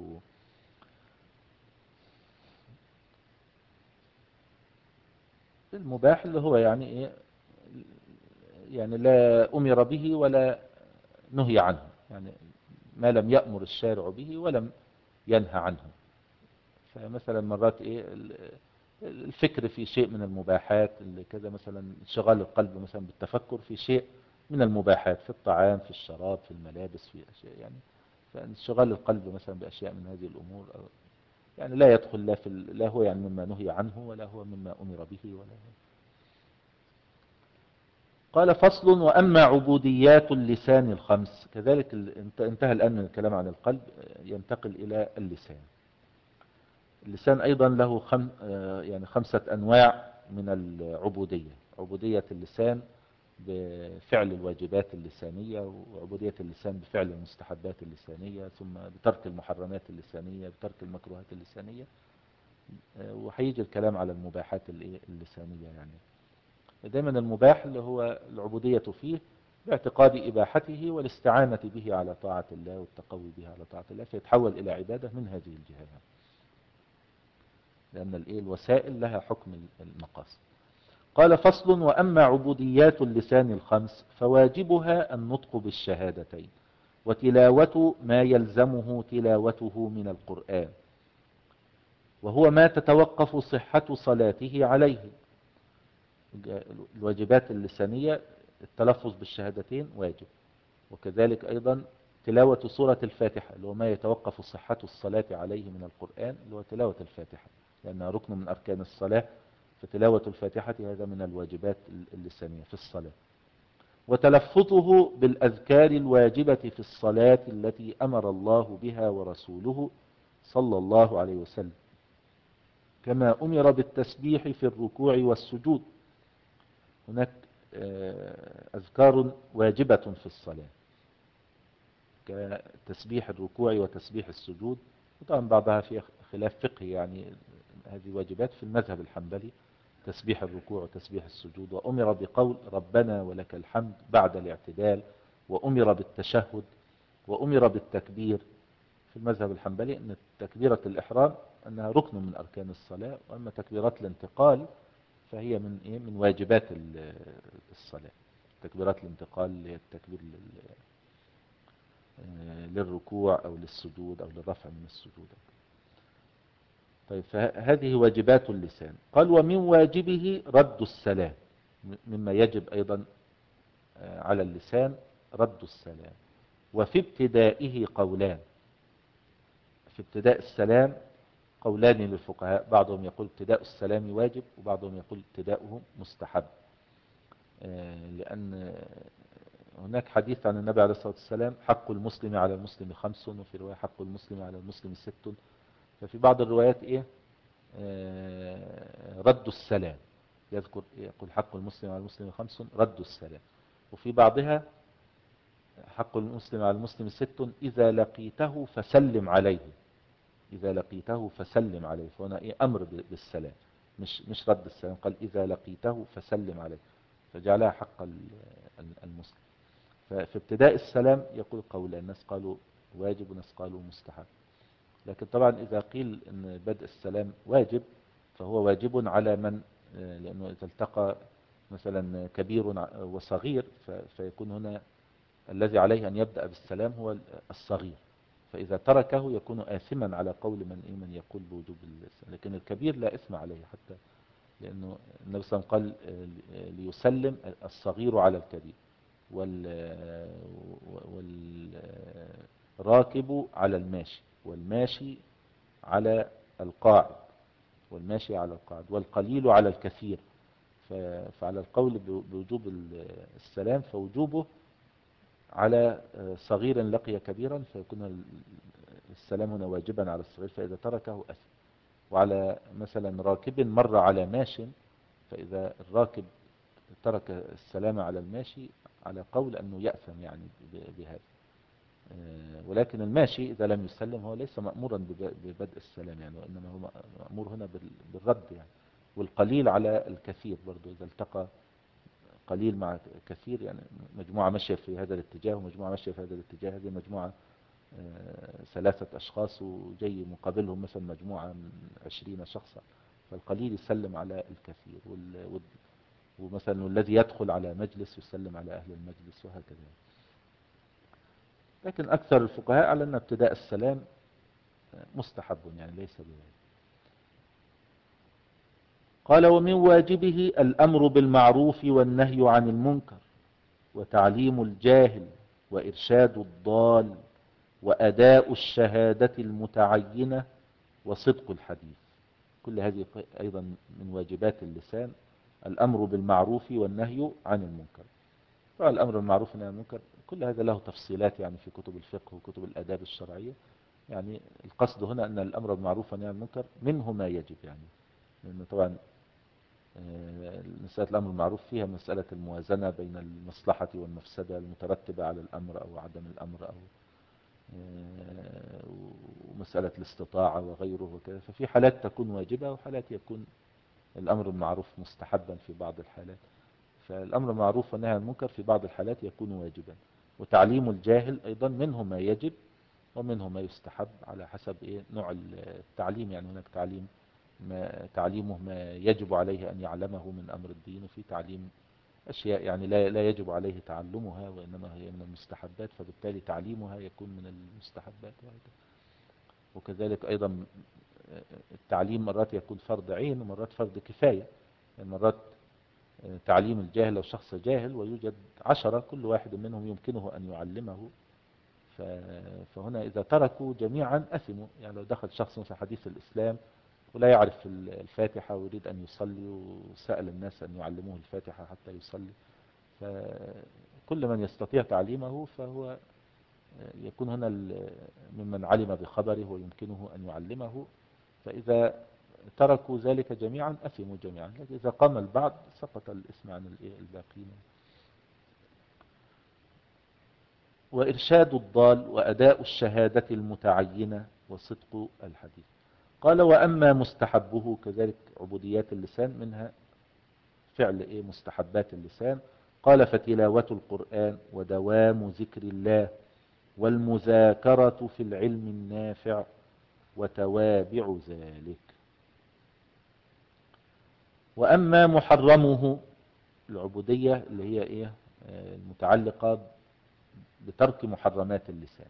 المباح اللي هو يعني ايه، يعني لا أمر به ولا نهي عنه، يعني ما لم يأمر الشارع به ولم ينهى عنه. فمثلا مرات ايه الفكر في شيء من المباحات اللي كذا، مثلا انشغال القلب مثلا بالتفكر في شيء من المباحات، في الطعام في الشراب في الملابس في أشياء يعني. فانشغال القلب مثلا بأشياء من هذه الأمور يعني لا يدخل لا في لا هو يعني مما نهي عنه ولا هو مما أمر به ولا هو. قال فصل وأما عبوديات اللسان الخمس. كذلك انتهى الآن من الكلام عن القلب، ينتقل إلى اللسان. اللسان أيضا له خم يعني خمسة أنواع من العبودية. عبودية اللسان بفعل الواجبات اللسانية، وعبودية اللسان بفعل المستحبات اللسانية، ثم بترك المحرمات اللسانية، بترك المكروهات اللسانية، وهيجي الكلام على المباحات اللسانية. يعني دائما المباح اللي هو العبودية فيه باعتقاد إباحته والاستعانة به على طاعة الله والتقوي به على طاعة الله، فيتحول إلى عبادة من هذه الجهة، لأن الوسائل لها حكم المقاصد. قال فصل وأما عبوديات اللسان الخمس فواجبها النطق بالشهادتين وتلاوة ما يلزمه تلاوته من القرآن، وهو ما تتوقف صحة صلاته عليه. الواجبات اللسانية التلفظ بالشهادتين واجب، وكذلك أيضا تلاوة سورة الفاتحة اللي هو ما يتوقف صحة الصلاة عليه من القرآن، اللي هو تلاوة الفاتحة لأنها ركن من أركان الصلاة، فتلاوة الفاتحة هذا من الواجبات اللسانية في الصلاة. وتلفظه بالأذكار الواجبة في الصلاة التي أمر الله بها ورسوله صلى الله عليه وسلم، كما أمر بالتسبيح في الركوع والسجود. هناك أذكار واجبة في الصلاة كتسبيح الركوع وتسبيح السجود، وطبعا بعضها في خلاف فقهي، يعني هذه واجبات في المذهب الحنبلي، تسبيح الركوع وتسبيح السجود. وأمر بقول ربنا ولك الحمد بعد الاعتدال، وأمر بالتشهد، وأمر بالتكبير. في المذهب الحنبلي أن تكبيرة الإحرام أنها ركن من أركان الصلاة، وأما تكبيرات الانتقال فهي من إيه من واجبات الصلاة. تكبيرات الانتقال اللي هي التكبير للركوع أو للسجود أو للرفع من السجود. طيب فهذه واجبات اللسان. قال ومن واجبه رد السلام، مما يجب أيضا على اللسان رد السلام. وفي ابتدائه قولان، في ابتداء السلام قولان للفقهاء، بعضهم يقول ابتداء السلام واجب، وبعضهم يقول ابتداؤه مستحب، لأن هناك حديث عن النبي عليه الصلاة والسلام حق المسلم على المسلم خمس، وفي رواية حق المسلم على المسلم ست. ففي بعض الروايات إيه رد السلام، يذكر يقول حق المسلم على المسلم خمس رد السلام، وفي بعضها حق المسلم على المسلم ست إذا لقيته فسلم عليه، إذا لقيته فسلم عليه. فهنا إيه أمر بالسلام، مش مش رد السلام، قال إذا لقيته فسلم عليه، فجعلها حق المسلم. ففي ابتداء السلام يقول قول الناس قالوا واجب وناس قالوا مستحب. لكن طبعا إذا قيل أن بدء السلام واجب فهو واجب على من، لأنه إذا التقى مثلا كبير وصغير فيكون هنا الذي عليه أن يبدأ بالسلام هو الصغير، فإذا تركه يكون آثما على قول من إيه من يقول بوجوب السلام. لكن الكبير لا إثم عليه، حتى لأنه النبي صلى الله عليه وسلم قال ليسلم الصغير على الكبير، والراكب على الماشي، والماشي على القاعد، والماشي على القاعد، والقليل على الكثير. فعلى القول بوجوب السلام فوجوبه على صغير لقي كبيرا، فيكون السلام هنا واجبا على الصغير فإذا تركه أثم. وعلى مثلا راكب مر على ماش، فإذا الراكب ترك السلام على الماشي على قول أنه يأثم يعني بهذا. ولكن الماشي إذا لم يسلم هو ليس مأمورا ببدء السلام يعني، وإنما هو مأمور هنا بالرد يعني. والقليل على الكثير برضو، إذا التقى قليل مع كثير يعني مجموعة ماشية في هذا الاتجاه ومجموعة ماشية في هذا الاتجاه، هذه مجموعة ثلاثة أشخاص وجاي مقابلهم مثلا مجموعة من عشرين شخصا، فالقليل يسلم على الكثير، ومثلا الذي يدخل على مجلس يسلم على أهل المجلس وهكذا. لكن أكثر الفقهاء على أن ابتداء السلام مستحب يعني ليس بواجب. قال ومن واجبه الأمر بالمعروف والنهي عن المنكر وتعليم الجاهل وإرشاد الضال وأداء الشهادة المتعينة وصدق الحديث. كل هذه أيضا من واجبات اللسان، الأمر بالمعروف والنهي عن المنكر. فالأمر بالمعروف والنهي عن المنكر كل هذا له تفصيلات يعني في كتب الفقه وكتب الآداب الشرعية. يعني القصد هنا أن الأمر بالمعروف والنهي عن المنكر منه ما يجب يعني، لأن طبعا مسألة الأمر بالمعروف فيها مسألة الموازنة بين المصلحة والمفسدة المترتبة على الأمر أو عدم الأمر، أو ومسألة الاستطاعة وغيره وكذا. ففي حالات تكون واجبة وحالات يكون الأمر بالمعروف مستحبا في بعض الحالات. فالأمر بالمعروف والنهي عن المنكر في بعض الحالات يكون واجبا. وتعليم الجاهل أيضا منه ما يجب ومنه ما يستحب على حسب إيه نوع التعليم. يعني هناك تعليم ما تعليمه ما يجب عليه أن يعلمه من أمر الدين، وفي تعليم أشياء يعني لا لا يجب عليه تعلمها وإنما هي من المستحبات، فبالتالي تعليمها يكون من المستحبات. وكذلك أيضا التعليم مرات يكون فرض عين ومرات فرض كفاية. يعني مرات تعليم الجاهل لو شخص جاهل ويوجد عشرة كل واحد منهم يمكنه أن يعلمه، فهنا إذا تركوا جميعا أثموا. يعني لو دخل شخص في حديث الإسلام ولا يعرف الفاتحة ويريد أن يصلي وسأل الناس أن يعلموه الفاتحة حتى يصلي، فكل من يستطيع تعليمه فهو يكون هنا ممن علم بخبره ويمكنه أن يعلمه. فإذا تركوا ذلك جميعا أثموا جميعا، لكن إذا قام البعض سقط الإثم عن الباقين. وإرشاد الضال وأداء الشهادة المتعينة وصدق الحديث. قال وأما مستحبه كذلك عبوديات اللسان منها فعل إيه مستحبات اللسان. قال فتلاوة القرآن ودوام ذكر الله والمذاكرة في العلم النافع وتوابع ذلك. وأما محرمه العبودية اللي هي إيه المتعلقة بترك محرمات اللسان.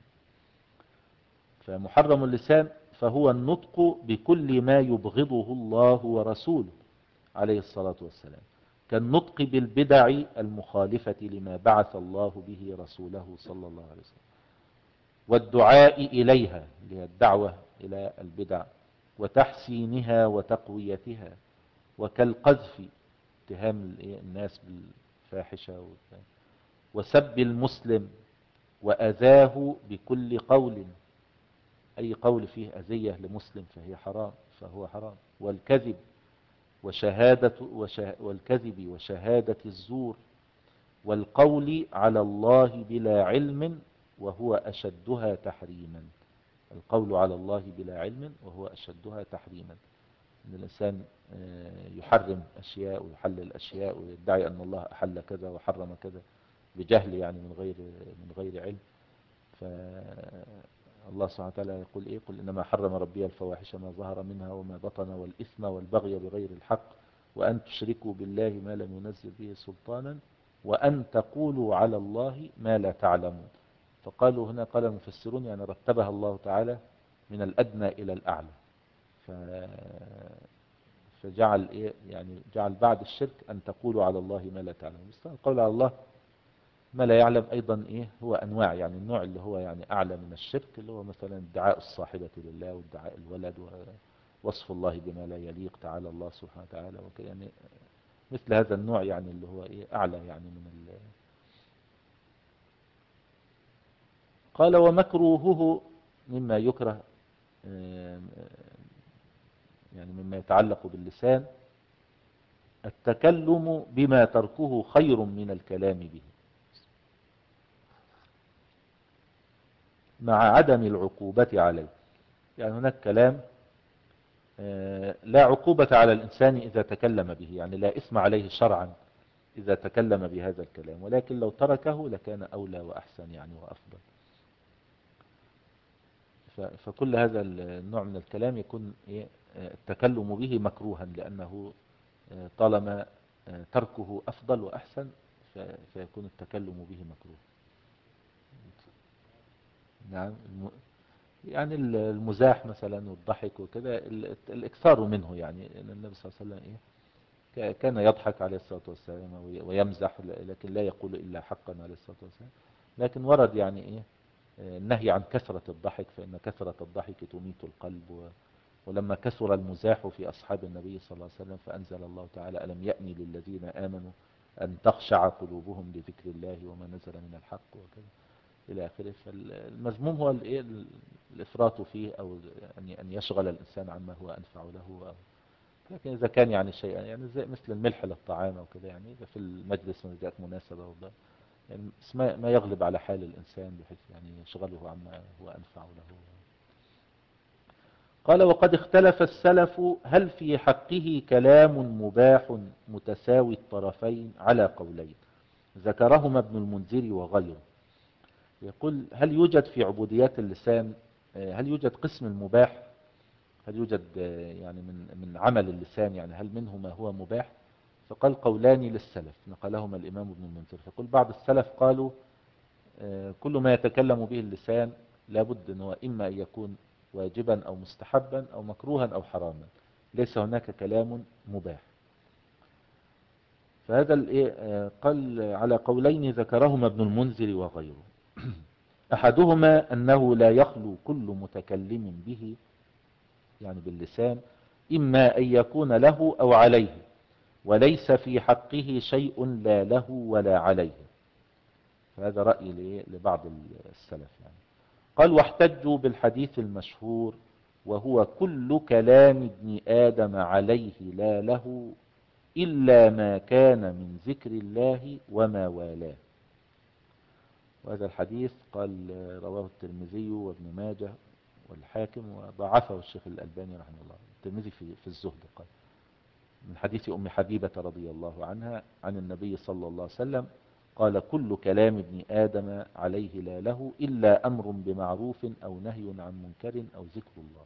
فمحرم اللسان فهو النطق بكل ما يبغضه الله ورسوله عليه الصلاة والسلام، كالنطق بالبدع المخالفة لما بعث الله به رسوله صلى الله عليه وسلم، والدعاء إليها اللي هي الدعوة إلى البدع وتحسينها وتقويتها، وكالقذف اتهام الناس بالفاحشة، وسب المسلم وأذاه بكل قول، أي قول فيه أذية لمسلم فهي حرام فهو حرام، والكذب وشهادة وشه والكذب وشهادة الزور والقول على الله بلا علم وهو أشدها تحريما. القول على الله بلا علم وهو أشدها تحريما، أن الإنسان يحرم أشياء ويحلل أشياء ويدعي أن الله أحل كذا وحرم كذا بجهل يعني من غير من غير علم. فالله سبحانه وتعالى يقول إيه قل إنما حرم ربي الفواحش ما ظهر منها وما بطن والإثم والبغي بغير الحق وأن تشركوا بالله ما لم ينزل به سلطانا وأن تقولوا على الله ما لا تعلمون. فقالوا هنا قال المفسرون يعني رتبها الله تعالى من الأدنى إلى الأعلى، فجعل إيه يعني جعل بعد الشرك أن تقولوا على الله ما لا تعلمون. بس القول على الله ما لا يعلم أيضا إيه هو أنواع، يعني النوع اللي هو يعني أعلى من الشرك اللي هو مثلا ادعاء الصاحبة لله وادعاء الولد ووصف الله بما لا يليق تعالى الله سبحانه وتعالى. يعني مثل هذا النوع يعني اللي هو إيه أعلى يعني من ال... قال ومكروهه مما يكره يعني مما يتعلق باللسان التكلم بما تركه خير من الكلام به مع عدم العقوبة عليه. يعني هناك كلام لا عقوبة على الإنسان إذا تكلم به، يعني لا إثم عليه شرعا إذا تكلم بهذا الكلام، ولكن لو تركه لكان أولى وأحسن يعني وأفضل. فكل هذا النوع من الكلام يكون التكلم به مكروها، لأنه طالما تركه أفضل وأحسن فيكون التكلم به مكروه. نعم، يعني المزاح مثلا والضحك وكذا الإكثار منه، يعني النبي صلى الله عليه وسلم إيه كان يضحك عليه الصلاة والسلام ويمزح، لكن لا يقول إلا حقا عليه الصلاة والسلام. لكن ورد يعني إيه النهي عن كثرة الضحك، فإن كثرة الضحك تميت القلب. ولما كثر المزاح في أصحاب النبي صلى الله عليه وسلم فأنزل الله تعالى ألم يأني للذين آمنوا أن تخشع قلوبهم لذكر الله وما نزل من الحق وكذا إلى آخره. فالمذموم هو الإيه الإفراط فيه، أو أن يشغل الإنسان عما هو أنفع له. أو لكن إذا كان يعني شيئا يعني زي مثل الملح للطعام أو كذا، يعني إذا في المجلس من جاءت مناسبة وضع يعني ما يغلب على حال الإنسان بحيث يعني يشغله عما هو أنفع له. قال وقد اختلف السلف هل في حقه كلام مباح متساوي الطرفين على قولين ذكرهما ابن المنذر وغيره. يقول هل يوجد في عبوديات اللسان، هل يوجد قسم المباح، هل يوجد يعني من من عمل اللسان، يعني هل منه ما هو مباح؟ فقال قولان للسلف نقلهما الإمام ابن المنذر. فقل بعض السلف قالوا كل ما يتكلم به اللسان لابد أنه إما أن يكون واجبا أو مستحبا أو مكروها أو حراما، ليس هناك كلام مباح. فهذا قال على قولين ذكرهما ابن المنذر وغيره. أحدهما أنه لا يخلو كل متكلم به يعني باللسان إما أن يكون له أو عليه، وليس في حقه شيء لا له ولا عليه. فهذا رأي لبعض السلف يعني. قال واحتجوا بالحديث المشهور وهو كل كلام ابن آدم عليه لا له إلا ما كان من ذكر الله وما والاه. وهذا الحديث قال رواه الترمذي وابن ماجه والحاكم وضعفه الشيخ الألباني رحمه الله. الترمذي في في الزهد قال من حديث أم حبيبة رضي الله عنها عن النبي صلى الله عليه وسلم قال كل كلام ابن آدم عليه لا له إلا أمر بمعروف أو نهي عن منكر أو ذكر الله.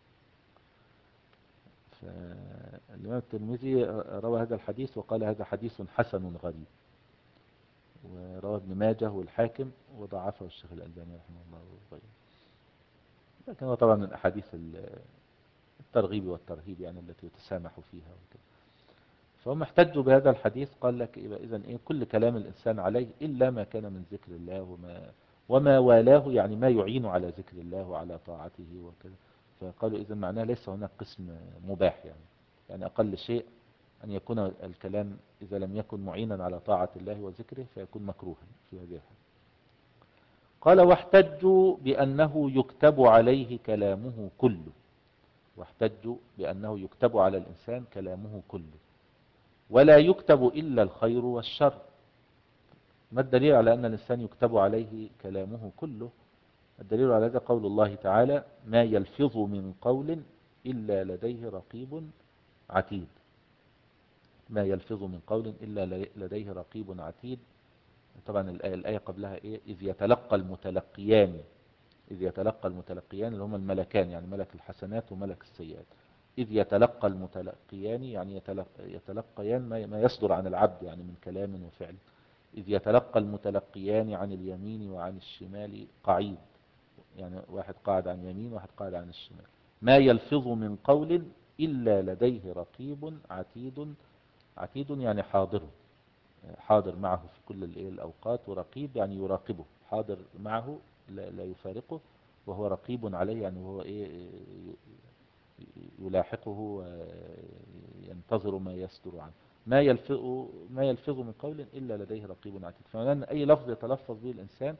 فالإمام الترمذي روى هذا الحديث وقال هذا حديث حسن غريب، وروى ابن ماجه والحاكم وضعفه الشيخ الألباني رحمه الله وغيره. لكن هو طبعا من أحاديث الترغيب والترهيب يعني التي يتسامح فيها وكذا. فهم احتجوا بهذا الحديث قال لك إذن إيه كل كلام الإنسان عليه إلا ما كان من ذكر الله وما, وما والاه، يعني ما يعين على ذكر الله وعلى طاعته وكذا. فقالوا إذن معناه ليس هناك قسم مباح، يعني يعني أقل شيء أن يكون الكلام إذا لم يكن معينا على طاعة الله وذكره فيكون مكروها في هذه الحالة. قال واحتجوا بأنه يكتب عليه كلامه كله، واحتجوا بأنه يكتب على الإنسان كلامه كله ولا يكتب إلا الخير والشر. ما الدليل على أن الإنسان يكتب عليه كلامه كله؟ الدليل على هذا قول الله تعالى ما يلفظ من قول إلا لديه رقيب عتيد. ما يلفظ من قول إلا لديه رقيب عتيد. طبعا الآية, الآية قبلها إيه؟ إذ يتلقى المتلقيان، إذ يتلقى المتلقيان اللي هم الملكان، يعني ملك الحسنات وملك السيئات. إذ يتلقى المتلقيان يعني يتلقيان ما يصدر عن العبد يعني من كلام وفعل. إذ يتلقى المتلقيان عن اليمين وعن الشمال قعيد، يعني واحد قاعد عن اليمين واحد قاعد عن الشمال. ما يلفظ من قول إلا لديه رقيب عتيد. عتيد يعني حاضر، حاضر معه في كل الأوقات، ورقيب يعني يراقبه، حاضر معه لا يفارقه، وهو رقيب عليه يعني هو إيه يلاحقه وينتظر ما يصدر عنه. ما يلفظ ما يلفظ من قول إلا لديه رقيب عتيد. فمعنى أي لفظ يتلفظ به الإنسان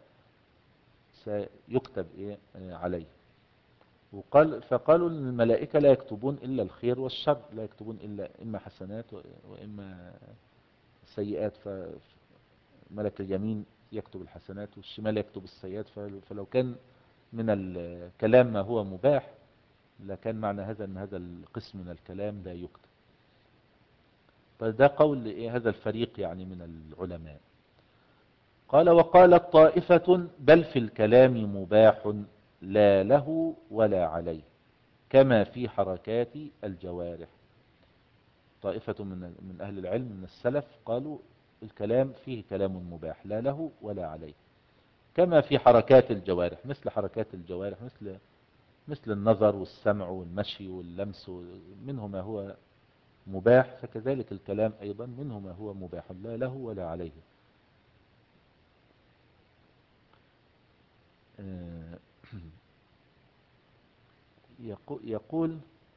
سيكتب إيه عليه. وقال فقالوا إن الملائكة لا يكتبون إلا الخير والشر، لا يكتبون إلا إما حسنات وإما سيئات. فملك اليمين يكتب الحسنات والشمال يكتب السيئات. فلو كان من الكلام ما هو مباح لكان معنى هذا أن هذا القسم من الكلام لا يكتب. فده قول إيه هذا الفريق يعني من العلماء. قال وقالت طائفة بل في الكلام مباح لا له ولا عليه كما في حركات الجوارح. طائفة من من أهل العلم من السلف قالوا الكلام فيه كلام مباح لا له ولا عليه كما في حركات الجوارح، مثل حركات الجوارح مثل مثل النظر والسمع والمشي واللمس، منه ما هو مباح، فكذلك الكلام أيضا منه ما هو مباح لا له ولا عليه. يقول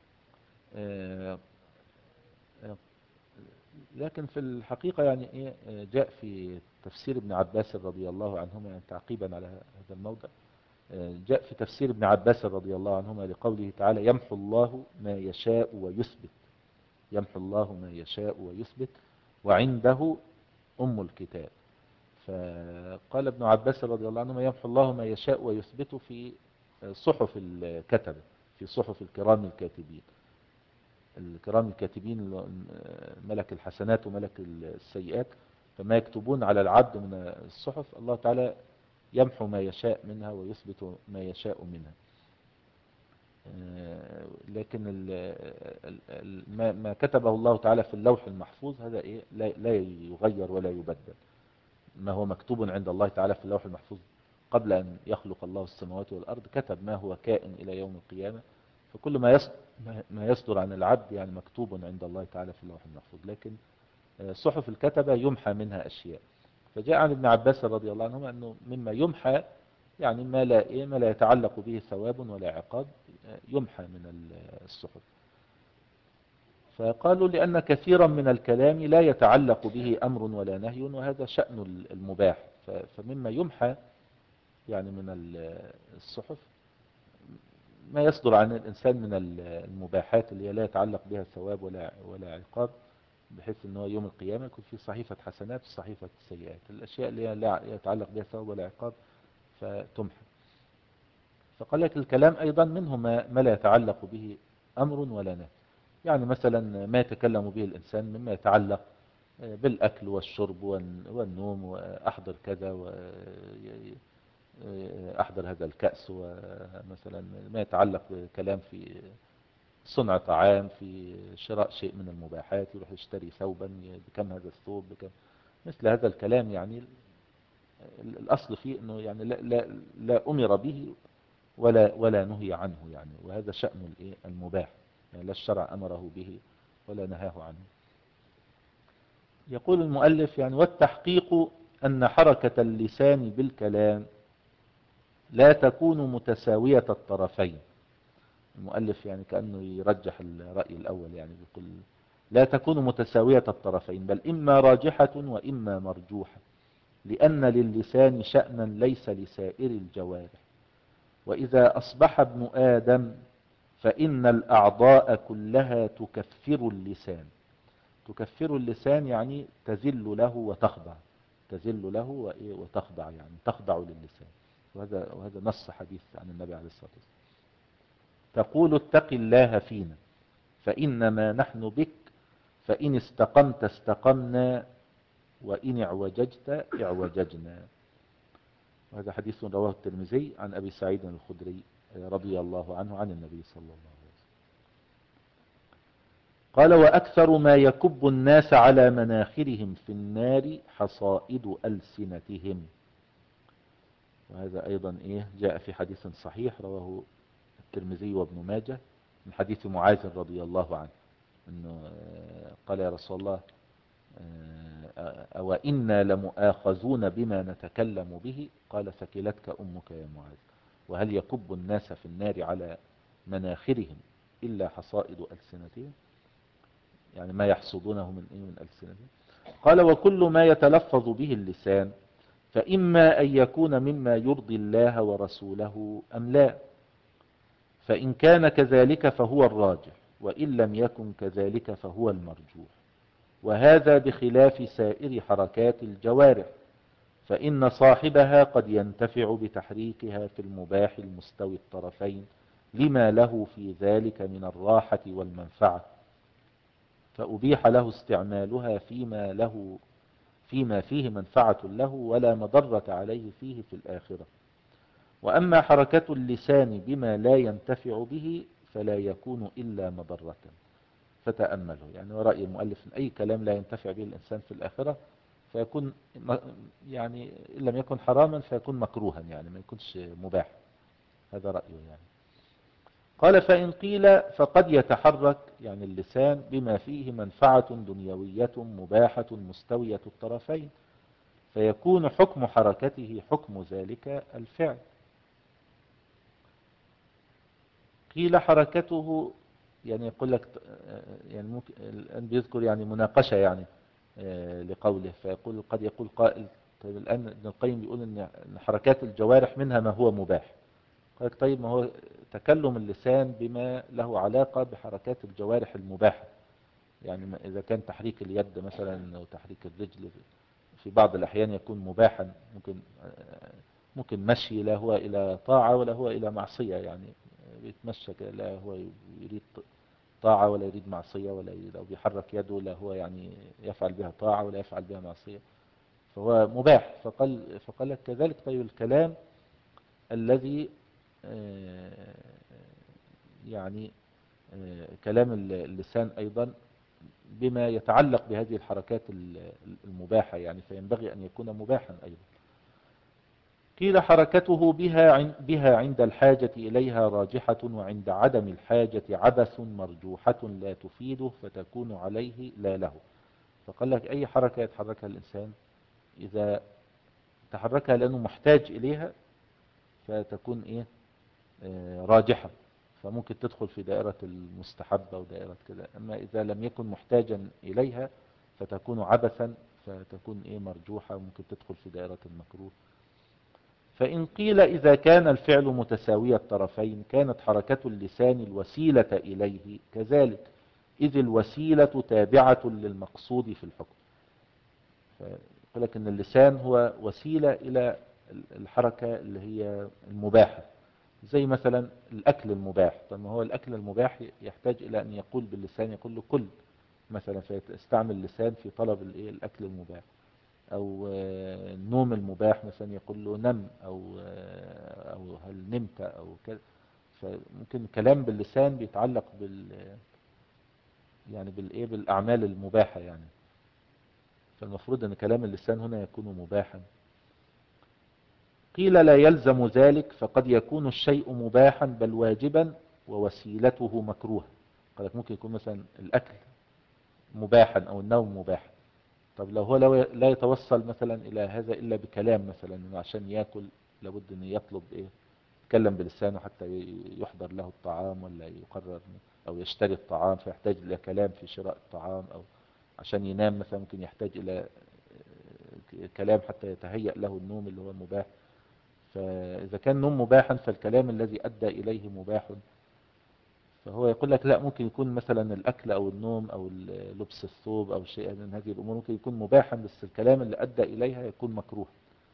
لكن في الحقيقة يعني إيه جاء في تفسير ابن عباس رضي الله عنهما يعني تعقيبا على هذا الموضع، جاء في تفسير ابن عباس رضي الله عنهما لقوله تعالى يمحو الله ما يشاء ويثبت، يمحو الله ما يشاء ويثبت وعنده أم الكتاب. فقال ابن عباس رضي الله عنهما يمحو الله ما يشاء ويثبت في صحف الكتبة، في صحف الكرام الكاتبين. الكرام الكاتبين ملك الحسنات وملك السيئات، فما يكتبون على العبد من الصحف الله تعالى يمحو ما يشاء منها ويثبت ما يشاء منها. لكن ما كتبه الله تعالى في اللوح المحفوظ هذا إيه لا يغير ولا يبدل. ما هو مكتوب عند الله تعالى في اللوح المحفوظ قبل أن يخلق الله السماوات والأرض كتب ما هو كائن إلى يوم القيامة. فكل ما يصدر, ما يصدر عن العبد يعني مكتوب عند الله تعالى في اللوح المحفوظ. لكن صحف الكتبة يمحى منها أشياء. فجاء عن ابن عباس رضي الله عنهما أنه مما يمحى يعني ما لا, إيه ما لا يتعلق به ثواب ولا عقاب يمحى من الصحف. فقالوا لأن كثيرا من الكلام لا يتعلق به أمر ولا نهي وهذا شأن المباح. فمما يمحى يعني من الصحف ما يصدر عن الإنسان من المباحات اللي لا يتعلق بها ثواب ولا ولا عقاب، بحيث أنه يوم القيامة يكون في صحيفة حسنات وصحيفة سيئات. الأشياء اللي لا يتعلق بها ثواب ولا عقاب فتمحى. فقال لك الكلام أيضا منه ما لا يتعلق به أمر ولا نهي. يعني مثلا ما يتكلم به الإنسان مما يتعلق بالأكل والشرب والنوم وأحضر كذا وأحضر هذا الكأس، ومثلا ما يتعلق بكلام في صنع طعام، في شراء شيء من المباحات، يروح يشتري ثوبا بكم هذا الثوب بكم، مثل هذا الكلام. يعني الأصل فيه أنه يعني لا, لا, لا أمر به ولا ولا نهي عنه يعني، وهذا شأن المباح يعني لا الشرع أمره به ولا نهاه عنه. يقول المؤلف يعني والتحقيق أن حركة اللسان بالكلام لا تكون متساوية الطرفين. المؤلف يعني كأنه يرجح الرأي الأول، يعني يقول لا تكون متساوية الطرفين بل إما راجحة وإما مرجوحة، لأن للسان شأنا ليس لسائر الجوارح. وإذا أصبح ابن آدم فإن الأعضاء كلها تكفر اللسان. تكفر اللسان يعني تذل له وتخضع، تذل له وتخضع يعني تخضع للسان. وهذا وهذا نص حديث عن النبي عليه الصلاة والسلام. تقول اتق الله فينا فإنما نحن بك فإن استقمت استقمنا وإن اعوججت اعوججنا. وهذا حديث رواه الترمذي عن أبي سعيد الخدري رضي الله عنه عن النبي صلى الله عليه وسلم قال وأكثر ما يكب الناس على مناخرهم في النار حصائد ألسنتهم. وهذا أيضا إيه جاء في حديث صحيح رواه الترمذي وابن ماجه من حديث معاذ رضي الله عنه أنه قال يا رسول الله أو إنا لمؤاخذون بما نتكلم به؟ قال ثكلتك أمك يا معاذ. وهل يكب الناس في النار على مناخرهم إلا حصائد ألسنتهم؟ يعني ما يحصدونه من إيه من ألسنتهم. قال وكل ما يتلفظ به اللسان فإما أن يكون مما يرضي الله ورسوله أم لا، فإن كان كذلك فهو الراجح، وإن لم يكن كذلك فهو المرجوح. وهذا بخلاف سائر حركات الجوارح، فإن صاحبها قد ينتفع بتحريكها في المباح المستوي الطرفين لما له في ذلك من الراحة والمنفعة، فأبيح له استعمالها فيما له فيما فيه منفعة له ولا مضرة عليه فيه في الآخرة. وأما حركة اللسان بما لا ينتفع به فلا يكون إلا مضرة. فتأمله، يعني ورأي المؤلف إن أي كلام لا ينتفع به الإنسان في الآخرة فيكون يعني إن لم يكن حراما فيكون مكروها، يعني ما يكونش مباح. هذا رأيه يعني. قال فإن قيل فقد يتحرك يعني اللسان بما فيه منفعة دنيوية مباحة مستوية الطرفين، فيكون حكم حركته حكم ذلك الفعل. قيل حركته يعني يقول لك يعني ممكن الآن بيذكر يعني مناقشة يعني لقوله، فيقول قد يقول قائل طيب الآن ابن القيم بيقول إن حركات الجوارح منها ما هو مباح. قال لك طيب ما هو تكلم اللسان بما له علاقة بحركات الجوارح المباحة، يعني إذا كان تحريك اليد مثلا أو تحريك الرجل في بعض الأحيان يكون مباحا، ممكن ممكن مشي لا هو إلى طاعة ولا هو إلى معصية، يعني بيتمشى لا هو يريد طاعة ولا يريد معصية، ولا يريد أو بيحرك يده لا هو يعني يفعل بها طاعة ولا يفعل بها معصية، فهو مباح. فقال, فقال لك كذلك طيب الكلام الذي يعني كلام اللسان أيضا بما يتعلق بهذه الحركات المباحة، يعني فينبغي أن يكون مباحا أيضا. قيل حركته بها بها عند الحاجة إليها راجحة، وعند عدم الحاجة عبث مرجوحة لا تفيده فتكون عليه لا له. فقال لك أي حركة يتحركها الإنسان إذا تحركها لأنه محتاج إليها فتكون إيه آه راجحة، فممكن تدخل في دائرة المستحبة ودائرة كده. أما إذا لم يكن محتاجا إليها فتكون عبثا، فتكون إيه مرجوحة، وممكن تدخل في دائرة المكروه. فإن قيل إذا كان الفعل متساوي الطرفين كانت حركة اللسان الوسيلة إليه كذلك، إذ الوسيلة تابعة للمقصود في الحكم. فيقول لك أن اللسان هو وسيلة إلى الحركة اللي هي المباحة، زي مثلا الأكل المباح. طب ما هو الأكل المباح يحتاج إلى أن يقول باللسان، يقول له كل مثلا، فيستعمل اللسان في طلب الأكل المباح. أو النوم المباح مثلا يقول له نم، أو أو هل نمت أو كذا. فممكن كلام باللسان بيتعلق بال يعني بالإيه بالأعمال المباحة يعني، فالمفروض أن كلام اللسان هنا يكون مباحا. قيل لا يلزم ذلك، فقد يكون الشيء مباحا بل واجبا ووسيلته مكروه. قال لك ممكن يكون مثلا الأكل مباحا أو النوم مباحا، طب لو هو لا يتوصل مثلا إلى هذا إلا بكلام، مثلا إنه عشان يأكل لابد أن يطلب إيه يتكلم بلسانه حتى يحضر له الطعام، ولا يقرر أو يشتري الطعام فيحتاج إلى كلام في شراء الطعام، أو عشان ينام مثلا ممكن يحتاج إلى كلام حتى يتهيأ له النوم اللي هو مباح. فإذا كان نوم مباحا فالكلام الذي أدى إليه مباح. فهو يقول لك لا، ممكن يكون مثلا الأكل أو النوم أو لبس الثوب أو شيء من هذه الأمور ممكن يكون مباحا، بس الكلام اللي أدى إليها يكون مكروه.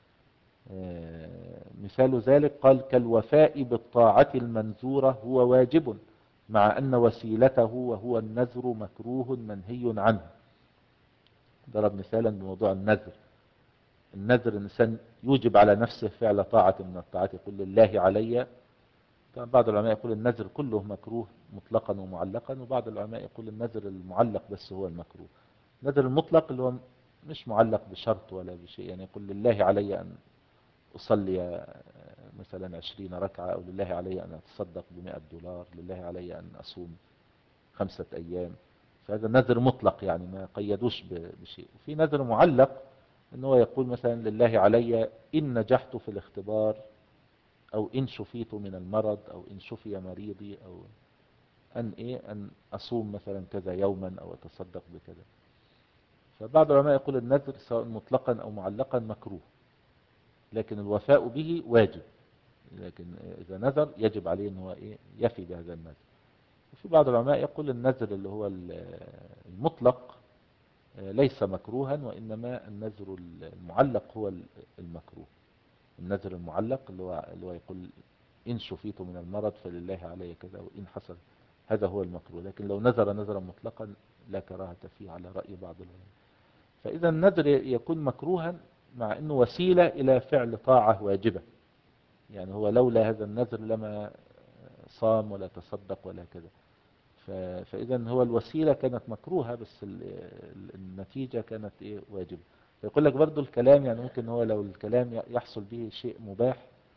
مثال ذلك قال كالوفاء بالطاعة المنذورة هو واجب، مع أن وسيلته وهو النذر مكروه منهي عنه. ضرب مثالا بموضوع النذر. النذر الإنسان يوجب على نفسه فعل طاعة من الطاعات، يقول لله علي. طبعا بعض العلماء يقول النذر كله مكروه مطلقا ومعلقا، وبعض العلماء يقول النذر المعلق بس هو المكروه. النذر المطلق اللي هو مش معلق بشرط ولا بشيء، يعني يقول لله علي أن أصلي مثلا عشرين ركعة، أو لله علي أن أتصدق بمئة دولار، لله علي أن أصوم خمسة أيام. فهذا نذر مطلق يعني ما قيدوش بشيء. وفي نذر معلق أنه يقول مثلا لله علي إن نجحت في الاختبار، أو إن شفيت من المرض، أو إن شفي مريضي، أو أن إيه أن أصوم مثلا كذا يوما أو أتصدق بكذا. فبعض العلماء يقول النذر سواء مطلقا أو معلقا مكروه، لكن الوفاء به واجب. لكن إذا نذر يجب عليه أن هو إيه يفي بهذا النذر. وفي بعض العلماء يقول النذر اللي هو المطلق ليس مكروها، وإنما النذر المعلق هو المكروه. النذر المعلق اللي هو, اللي هو يقول إن شفيت من المرض فلله علي كذا وإن حصل، هذا هو المكروه. لكن لو نذر نذرا مطلقا لا كراهة فيه على رأي بعض العلماء. فإذا النذر يكون مكروها مع أنه وسيلة إلى فعل طاعة واجبة. يعني هو لولا هذا النذر لما صام ولا تصدق ولا كذا. فإذا هو الوسيلة كانت مكروهة، بس النتيجة كانت إيه واجبة. فيقول لك برضو الكلام يعني ممكن هو لو الكلام يحصل به شيء مباح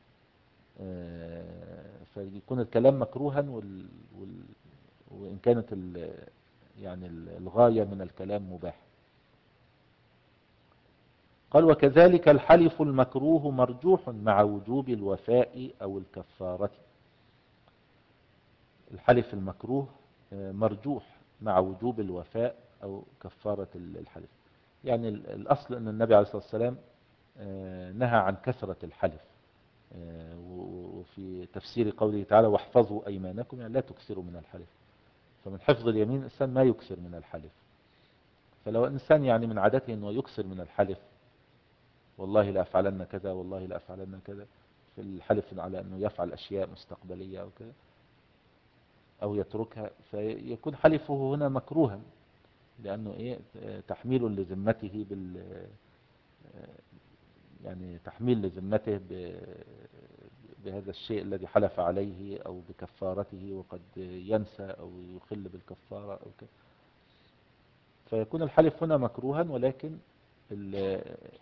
فيكون الكلام مكروها، وال... وال... وإن كانت ال... يعني الغاية من الكلام مباح. قال وكذلك الحلف المكروه مرجوح مع وجوب الوفاء أو الكفارة. الحلف المكروه مرجوح مع وجوب الوفاء أو كفارة الحلف. يعني الأصل أن النبي عليه الصلاة والسلام نهى عن كثرة الحلف، وفي تفسير قوله تعالى واحفظوا أيمانكم يعني لا تكثروا من الحلف. فمن حفظ اليمين الإنسان ما يكثر من الحلف. فلو إنسان يعني من عادته أنه يكثر من الحلف، والله لا أفعلن كذا والله لا أفعلن كذا، في الحلف على أنه يفعل أشياء مستقبلية أو كذا أو يتركها، فيكون حلفه هنا مكروها، لأنه إيه تحميل لذمته بال يعني تحميل لذمته بهذا الشيء الذي حلف عليه أو بكفارته، وقد ينسى أو يخل بالكفارة أو كذا. فيكون الحلف هنا مكروها، ولكن ال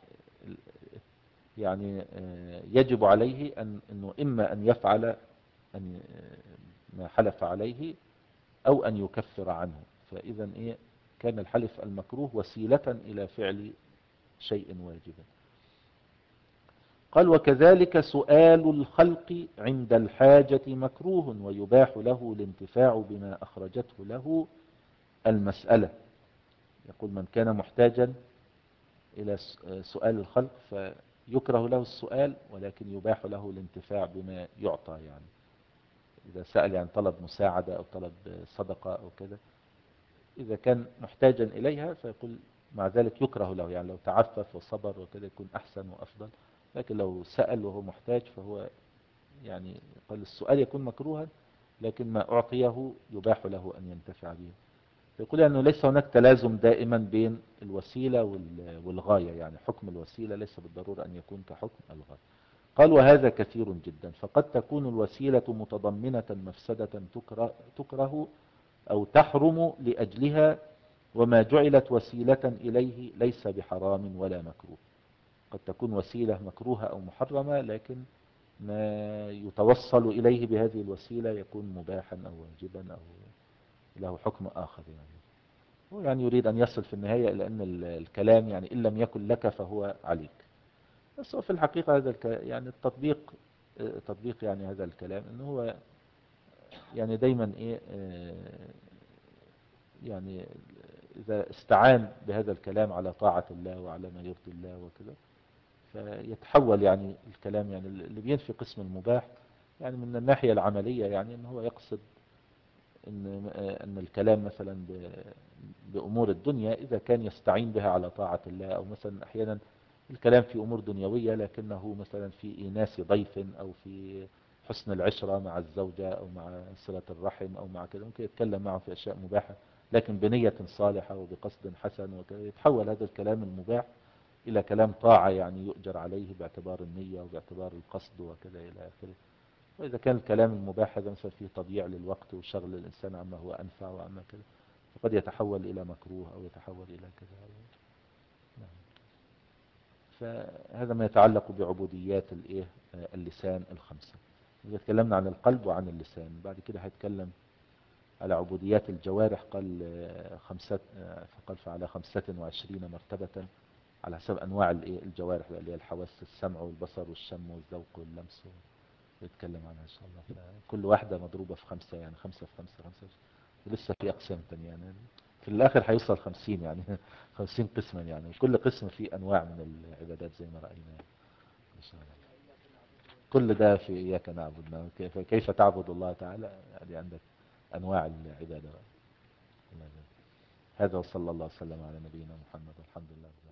يعني يجب عليه أن أنه إما أن يفعل أن ما حلف عليه أو أن يكفر عنه. فإذا إيه كان الحلف المكروه وسيلة إلى فعل شيء واجبا. قال وكذلك سؤال الخلق عند الحاجة مكروه ويباح له الانتفاع بما أخرجته له المسألة. يقول من كان محتاجا إلى سؤال الخلق فيكره له السؤال، ولكن يباح له الانتفاع بما يعطى. يعني إذا سأل يعني طلب مساعدة أو طلب صدقة أو كذا، إذا كان محتاجا إليها فيقول مع ذلك يكره له، يعني لو تعفف وصبر وكذا يكون أحسن وأفضل. لكن لو سأل وهو محتاج فهو يعني قال السؤال يكون مكروها، لكن ما أعطيه يباح له أن ينتفع به. يقول أنه ليس هناك تلازم دائما بين الوسيلة والغاية، يعني حكم الوسيلة ليس بالضرورة أن يكون كحكم الغاية. قال وهذا كثير جدا، فقد تكون الوسيلة متضمنة مفسدة تكره, تكره أو تحرم لأجلها، وما جعلت وسيلة إليه ليس بحرام ولا مكروه. قد تكون وسيلة مكروهة أو محرمة، لكن ما يتوصل إليه بهذه الوسيلة يكون مباحا أو واجبا أو له حكم آخر. يعني هو يعني يريد أن يصل في النهاية إلى أن الكلام يعني إن لم يكن لك فهو عليك. بس هو في الحقيقة هذا يعني التطبيق تطبيق يعني هذا الكلام أنه هو يعني دايما إيه يعني إذا استعان بهذا الكلام على طاعة الله وعلى ما يرضي الله وكذا، فيتحول يعني الكلام يعني اللي بينفي قسم المباح يعني من الناحية العملية، يعني أنه هو يقصد أن, أن الكلام مثلا بأمور الدنيا إذا كان يستعين بها على طاعة الله، أو مثلا أحيانا الكلام في أمور دنيوية لكنه مثلا في إيناس ضيف أو في حسن العشرة مع الزوجة أو مع صلة الرحم أو مع كذا، ممكن يتكلم معه في أشياء مباحة لكن بنية صالحة وبقصد حسن وكذا، يتحول هذا الكلام المباح إلى كلام طاعة يعني يؤجر عليه باعتبار النية وباعتبار القصد وكذا إلى آخره. وإذا كان الكلام المباح هذا مثلا فيه تضييع للوقت وشغل الإنسان عما هو أنفع وعما كذا، فقد يتحول إلى مكروه أو يتحول إلى كذا. نعم. فهذا ما يتعلق بعبوديات الإيه اللسان الخمسة. إذا تكلمنا عن القلب وعن اللسان، بعد كده هيتكلم على عبوديات الجوارح. قال خمسة فقال فعلى خمسة وعشرين مرتبة على حسب أنواع الجوارح اللي هي الحواس، السمع والبصر والشم والذوق واللمس نتكلم عنها إن شاء الله. كل واحدة مضروبة في خمسة، يعني خمسة في خمسة خمسة، ولسه في أقسام تانية يعني. في الآخر هيوصل خمسين يعني خمسين قسما يعني، وكل قسم فيه أنواع من العبادات زي ما رأينا إن شاء الله. كل ده في إياك نعبد. نعم. كيف كيف تعبد الله تعالى، يعني عندك أنواع العبادة بقى. الله يبارك. هذا وصلى الله وسلم على نبينا محمد والحمد لله.